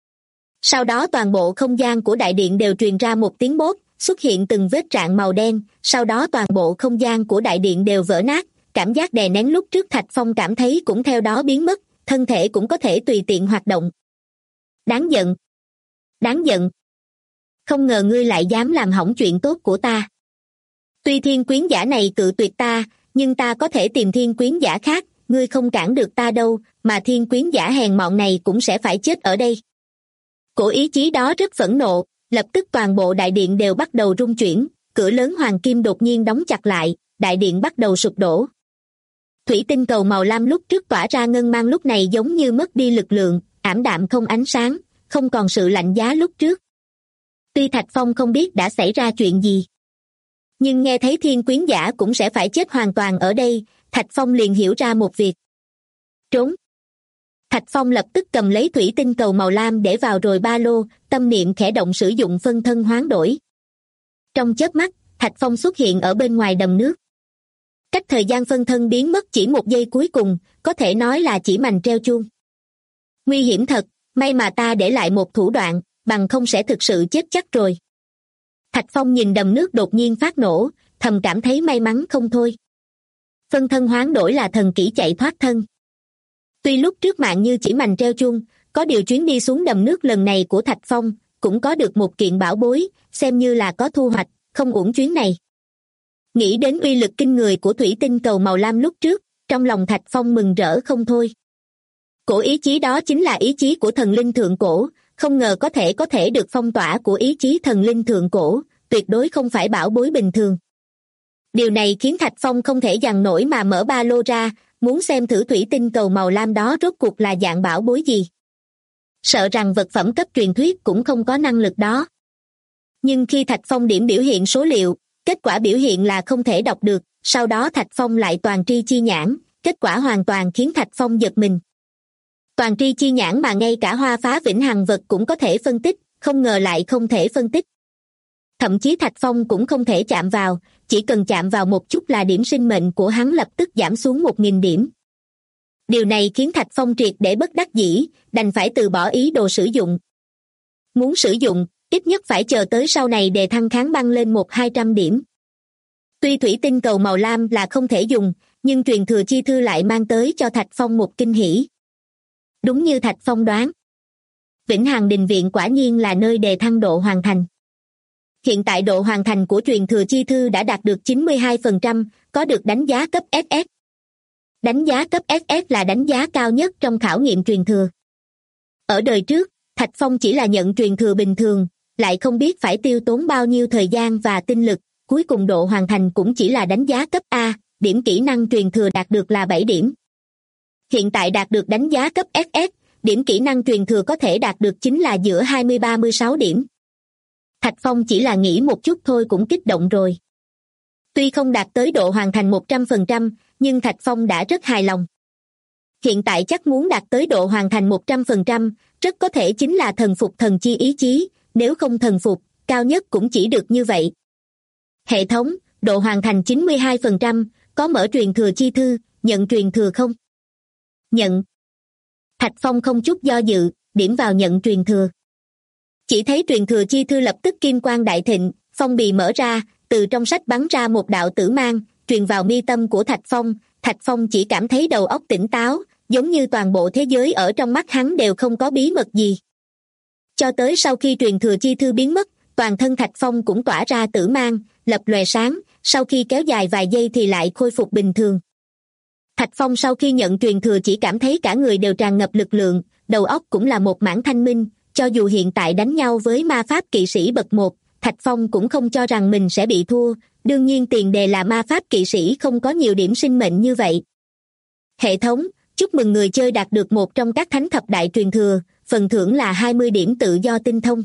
S2: Sau đó toàn bộ không gian của đại điện đều truyền ra một tiếng bốp, xuất hiện từng vết rạn màu đen, sau đó toàn bộ không gian của đại điện đều vỡ nát, cảm giác đè nén lúc trước Thạch Phong cảm thấy cũng theo đó biến mất, thân thể cũng có thể tùy tiện hoạt động. Đáng giận! Đáng giận! Không ngờ ngươi lại dám làm hỏng chuyện tốt của ta. Tuy thiên quyến giả này cự tuyệt ta, nhưng ta có thể tìm thiên quyến giả khác, ngươi không cản được ta đâu, mà thiên quyến giả hèn mọn này cũng sẽ phải chết ở đây. Cổ ý chí đó rất phẫn nộ, lập tức toàn bộ đại điện đều bắt đầu rung chuyển, cửa lớn hoàng kim đột nhiên đóng chặt lại, đại điện bắt đầu sụp đổ. Thủy tinh cầu màu lam lúc trước tỏa ra ngân mang lúc này giống như mất đi lực lượng, ảm đạm không ánh sáng, không còn sự lạnh giá lúc trước. Tuy Thạch Phong không biết đã xảy ra chuyện gì, nhưng nghe thấy thiên quyến giả cũng sẽ phải chết hoàn toàn ở đây, Thạch Phong liền hiểu ra một việc. Trốn! Thạch Phong lập tức cầm lấy thủy tinh cầu màu lam để vào rồi ba lô, tâm niệm khẽ động sử dụng phân thân hoán đổi. Trong chớp mắt, Thạch Phong xuất hiện ở bên ngoài đầm nước. Cách thời gian phân thân biến mất chỉ 1 giây cuối cùng, có thể nói là chỉ mành treo chuông. Nguy hiểm thật, may mà ta để lại một thủ đoạn, bằng không sẽ thực sự chết chắc rồi. Thạch Phong nhìn đầm nước đột nhiên phát nổ, thầm cảm thấy may mắn không thôi. Phân thân hoán đổi là thần kỹ chạy thoát thân. Tuy lúc trước mạng như chỉ mành treo chuông, có điều chuyến đi xuống đầm nước lần này của Thạch Phong cũng có được một kiện bảo bối, xem như là có thu hoạch, không uổng chuyến này. Nghĩ đến uy lực kinh người của thủy tinh cầu màu lam lúc trước, trong lòng Thạch Phong mừng rỡ không thôi. Cổ ý chí đó chính là ý chí của thần linh thượng cổ, không ngờ có thể được phong tỏa của ý chí thần linh thượng cổ, tuyệt đối không phải bảo bối bình thường. Điều này khiến Thạch Phong không thể dằn nổi mà mở ba lô ra, muốn xem thử thủy tinh cầu màu lam đó rốt cuộc là dạng bảo bối gì. Sợ rằng vật phẩm cấp truyền thuyết cũng không có năng lực đó. Nhưng khi Thạch Phong điểm biểu hiện số liệu, kết quả biểu hiện là không thể đọc được, sau đó Thạch Phong lại toàn tri chi nhãn, kết quả hoàn toàn khiến Thạch Phong giật mình. Toàn tri chi nhãn mà ngay cả hoa phá vĩnh hằng vật cũng có thể phân tích, không ngờ lại không thể phân tích. Thậm chí Thạch Phong cũng không thể chạm vào, chỉ cần chạm vào một chút là điểm sinh mệnh của hắn lập tức giảm xuống 1.000 điểm. Điều này khiến Thạch Phong triệt để bất đắc dĩ, đành phải từ bỏ ý đồ sử dụng. Muốn sử dụng, ít nhất phải chờ tới sau này đề thăng kháng băng lên 100-200 điểm. Tuy thủy tinh cầu màu lam là không thể dùng, nhưng truyền thừa chi thư lại mang tới cho Thạch Phong một kinh hỉ. Đúng như Thạch Phong đoán, Vĩnh Hằng Đình Viện quả nhiên là nơi đề thăng độ hoàn thành. Hiện tại độ hoàn thành của truyền thừa chi thư đã đạt được 92%, có được đánh giá cấp SS. Đánh giá cấp SS là đánh giá cao nhất trong khảo nghiệm truyền thừa. Ở đời trước, Thạch Phong chỉ là nhận truyền thừa bình thường, lại không biết phải tiêu tốn bao nhiêu thời gian và tinh lực, cuối cùng độ hoàn thành cũng chỉ là đánh giá cấp A, điểm kỹ năng truyền thừa đạt được là 7 điểm. Hiện tại đạt được đánh giá cấp SS, điểm kỹ năng truyền thừa có thể đạt được chính là giữa 20-36 điểm. Thạch Phong chỉ là nghĩ một chút thôi cũng kích động rồi. Tuy không đạt tới độ hoàn thành 100%, nhưng Thạch Phong đã rất hài lòng. Hiện tại chắc muốn đạt tới độ hoàn thành 100%, rất có thể chính là thần phục thần chi ý chí, nếu không thần phục, cao nhất cũng chỉ được như vậy. Hệ thống, độ hoàn thành 92%, có mở truyền thừa chi thư, nhận truyền thừa không? Nhận. Thạch Phong không chút do dự, điểm vào nhận truyền thừa. Chỉ thấy truyền thừa chi thư lập tức kim quang đại thịnh, phong bì mở ra, từ trong sách bắn ra một đạo tử mang, truyền vào mi tâm của Thạch Phong. Thạch Phong chỉ cảm thấy đầu óc tỉnh táo, giống như toàn bộ thế giới ở trong mắt hắn đều không có bí mật gì. Cho tới sau khi truyền thừa chi thư biến mất, toàn thân Thạch Phong cũng tỏa ra tử mang, lập lòe sáng, sau khi kéo dài vài giây thì lại khôi phục bình thường. Thạch Phong sau khi nhận truyền thừa chỉ cảm thấy cả người đều tràn ngập lực lượng, đầu óc cũng là một mảng thanh minh, cho dù hiện tại đánh nhau với ma pháp kỵ sĩ bậc 1, Thạch Phong cũng không cho rằng mình sẽ bị thua, đương nhiên tiền đề là ma pháp kỵ sĩ không có nhiều điểm sinh mệnh như vậy. Hệ thống, chúc mừng người chơi đạt được một trong các thánh thập đại truyền thừa, phần thưởng là 20 điểm tự do tinh thông.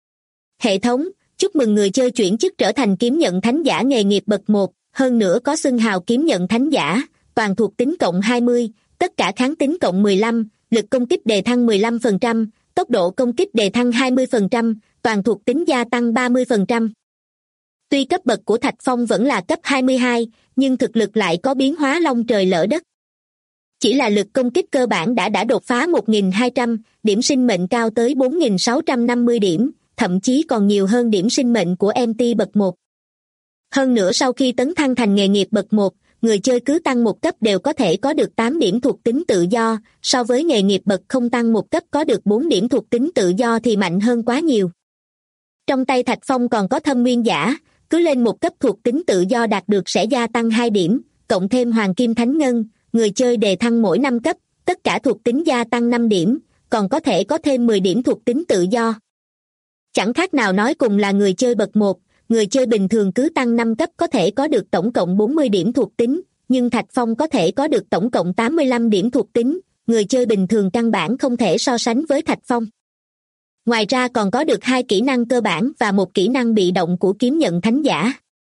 S2: Hệ thống, chúc mừng người chơi chuyển chức trở thành kiếm nhận thánh giả nghề nghiệp bậc 1, hơn nữa có xưng hào kiếm nhận thánh giả, toàn thuộc tính cộng 20, tất cả kháng tính cộng 15, lực công kích đề thăng 15%, tốc độ công kích đề thăng 20%, toàn thuộc tính gia tăng 30%. Tuy cấp bậc của Thạch Phong vẫn là cấp 22, nhưng thực lực lại có biến hóa long trời lỡ đất. Chỉ là lực công kích cơ bản đã đột phá 1.200, điểm sinh mệnh cao tới 4.650 điểm, thậm chí còn nhiều hơn điểm sinh mệnh của MT bậc 1. Hơn nữa sau khi tấn thăng thành nghề nghiệp bậc 1, người chơi cứ tăng một cấp đều có thể có được 8 điểm thuộc tính tự do, so với nghề nghiệp bậc không tăng một cấp có được 4 điểm thuộc tính tự do thì mạnh hơn quá nhiều. Trong tay Thạch Phong còn có thâm nguyên giả, cứ lên một cấp thuộc tính tự do đạt được sẽ gia tăng 2 điểm, cộng thêm hoàng kim thánh ngân, người chơi đề thăng mỗi 5 cấp, tất cả thuộc tính gia tăng 5 điểm, còn có thể có thêm 10 điểm thuộc tính tự do. Chẳng khác nào nói cùng là người chơi bậc 1, người chơi bình thường cứ tăng 5 cấp có thể có được tổng cộng 40 điểm thuộc tính, nhưng Thạch Phong có thể có được tổng cộng 85 điểm thuộc tính, người chơi bình thường căn bản không thể so sánh với Thạch Phong. Ngoài ra còn có được 2 kỹ năng cơ bản và một kỹ năng bị động của kiếm nhận thánh giả.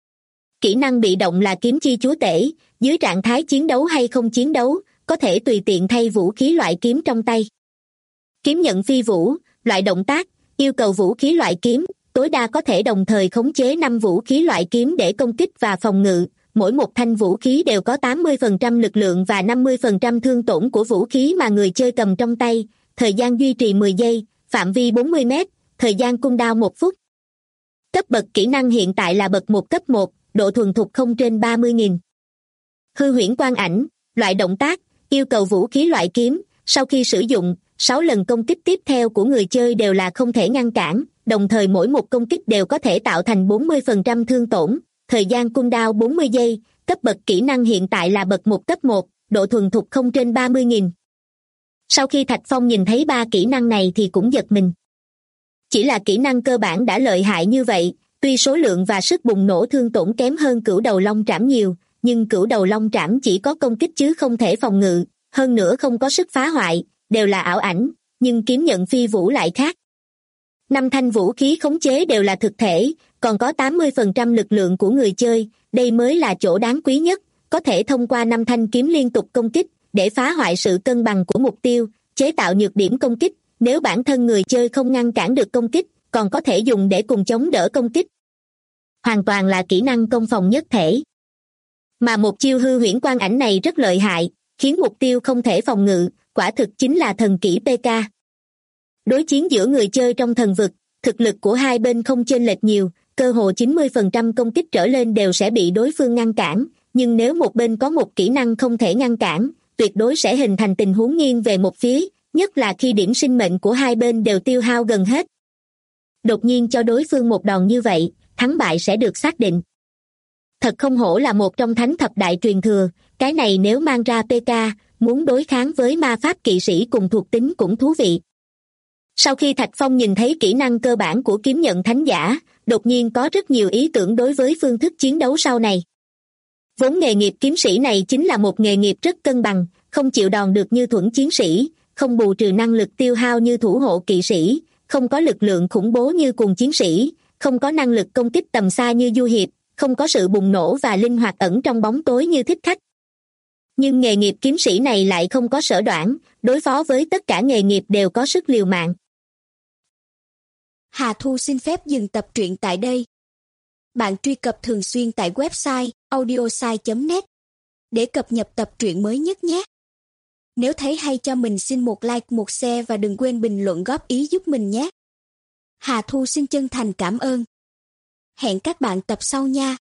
S2: Kỹ năng bị động là kiếm chi chúa tể, dưới trạng thái chiến đấu hay không chiến đấu, có thể tùy tiện thay vũ khí loại kiếm trong tay. Kiếm nhận phi vũ, loại động tác, yêu cầu vũ khí loại kiếm, tối đa có thể đồng thời khống chế 5 vũ khí loại kiếm để công kích và phòng ngự, mỗi một thanh vũ khí đều có 80% lực lượng và 50% thương tổn của vũ khí mà người chơi cầm trong tay, thời gian duy trì 10 giây, phạm vi 40 mét, thời gian cooldown 1 phút. Cấp bậc kỹ năng hiện tại là bậc 1 cấp 1, độ thuần thục không trên 30.000. Hư huyễn quang ảnh, loại động tác, yêu cầu vũ khí loại kiếm, sau khi sử dụng, 6 lần công kích tiếp theo của người chơi đều là không thể ngăn cản, đồng thời mỗi một công kích đều có thể tạo thành 40% thương tổn, thời gian cooldown 40 giây, cấp bậc kỹ năng hiện tại là bậc 1 cấp 1, độ thuần thục không trên 30.000. Sau khi Thạch Phong nhìn thấy 3 kỹ năng này thì cũng giật mình. Chỉ là kỹ năng cơ bản đã lợi hại như vậy, tuy số lượng và sức bùng nổ thương tổn kém hơn cửu đầu long trảm nhiều, nhưng cửu đầu long trảm chỉ có công kích chứ không thể phòng ngự, hơn nữa không có sức phá hoại, đều là ảo ảnh, nhưng kiếm nhận phi vũ lại khác. 5 thanh vũ khí khống chế đều là thực thể, còn có 80% lực lượng của người chơi, đây mới là chỗ đáng quý nhất, có thể thông qua 5 thanh kiếm liên tục công kích, để phá hoại sự cân bằng của mục tiêu, chế tạo nhược điểm công kích, nếu bản thân người chơi không ngăn cản được công kích, còn có thể dùng để cùng chống đỡ công kích. hoàn toàn là kỹ năng công phòng nhất thể. Mà một chiêu hư huyễn quang ảnh này rất lợi hại, khiến mục tiêu không thể phòng ngự, quả thực chính là thần kỹ PK. Đối chiến giữa người chơi trong thần vực, thực lực của hai bên không chênh lệch nhiều, cơ hồ 90% công kích trở lên đều sẽ bị đối phương ngăn cản, nhưng nếu một bên có một kỹ năng không thể ngăn cản, tuyệt đối sẽ hình thành tình huống nghiêng về một phía, nhất là khi điểm sinh mệnh của hai bên đều tiêu hao gần hết. Đột nhiên cho đối phương một đòn như vậy, thắng bại sẽ được xác định. Thật không hổ là một trong thánh thập đại truyền thừa, cái này nếu mang ra PK, muốn đối kháng với ma pháp kỵ sĩ cùng thuộc tính cũng thú vị. Sau khi Thạch Phong nhìn thấy kỹ năng cơ bản của kiếm nhận thánh giả, đột nhiên có rất nhiều ý tưởng đối với phương thức chiến đấu sau này. Vốn nghề nghiệp kiếm sĩ này chính là một nghề nghiệp rất cân bằng, không chịu đòn được như thuẫn chiến sĩ, không bù trừ năng lực tiêu hao như thủ hộ kỵ sĩ, không có lực lượng khủng bố như cuồng chiến sĩ, không có năng lực công kích tầm xa như du hiệp, không có sự bùng nổ và linh hoạt ẩn trong bóng tối như thích khách. Nhưng nghề nghiệp kiếm sĩ này lại không có sở đoản, đối phó với tất cả nghề nghiệp đều có sức liều mạng.
S3: Hà Thu xin phép dừng tập truyện tại đây. Bạn truy cập thường xuyên tại website audiosai.net để cập nhật tập truyện mới nhất nhé. Nếu thấy hay cho mình xin một like, một share và đừng quên bình luận góp ý giúp mình nhé. Hà Thu xin chân thành cảm ơn. Hẹn các bạn tập sau nha.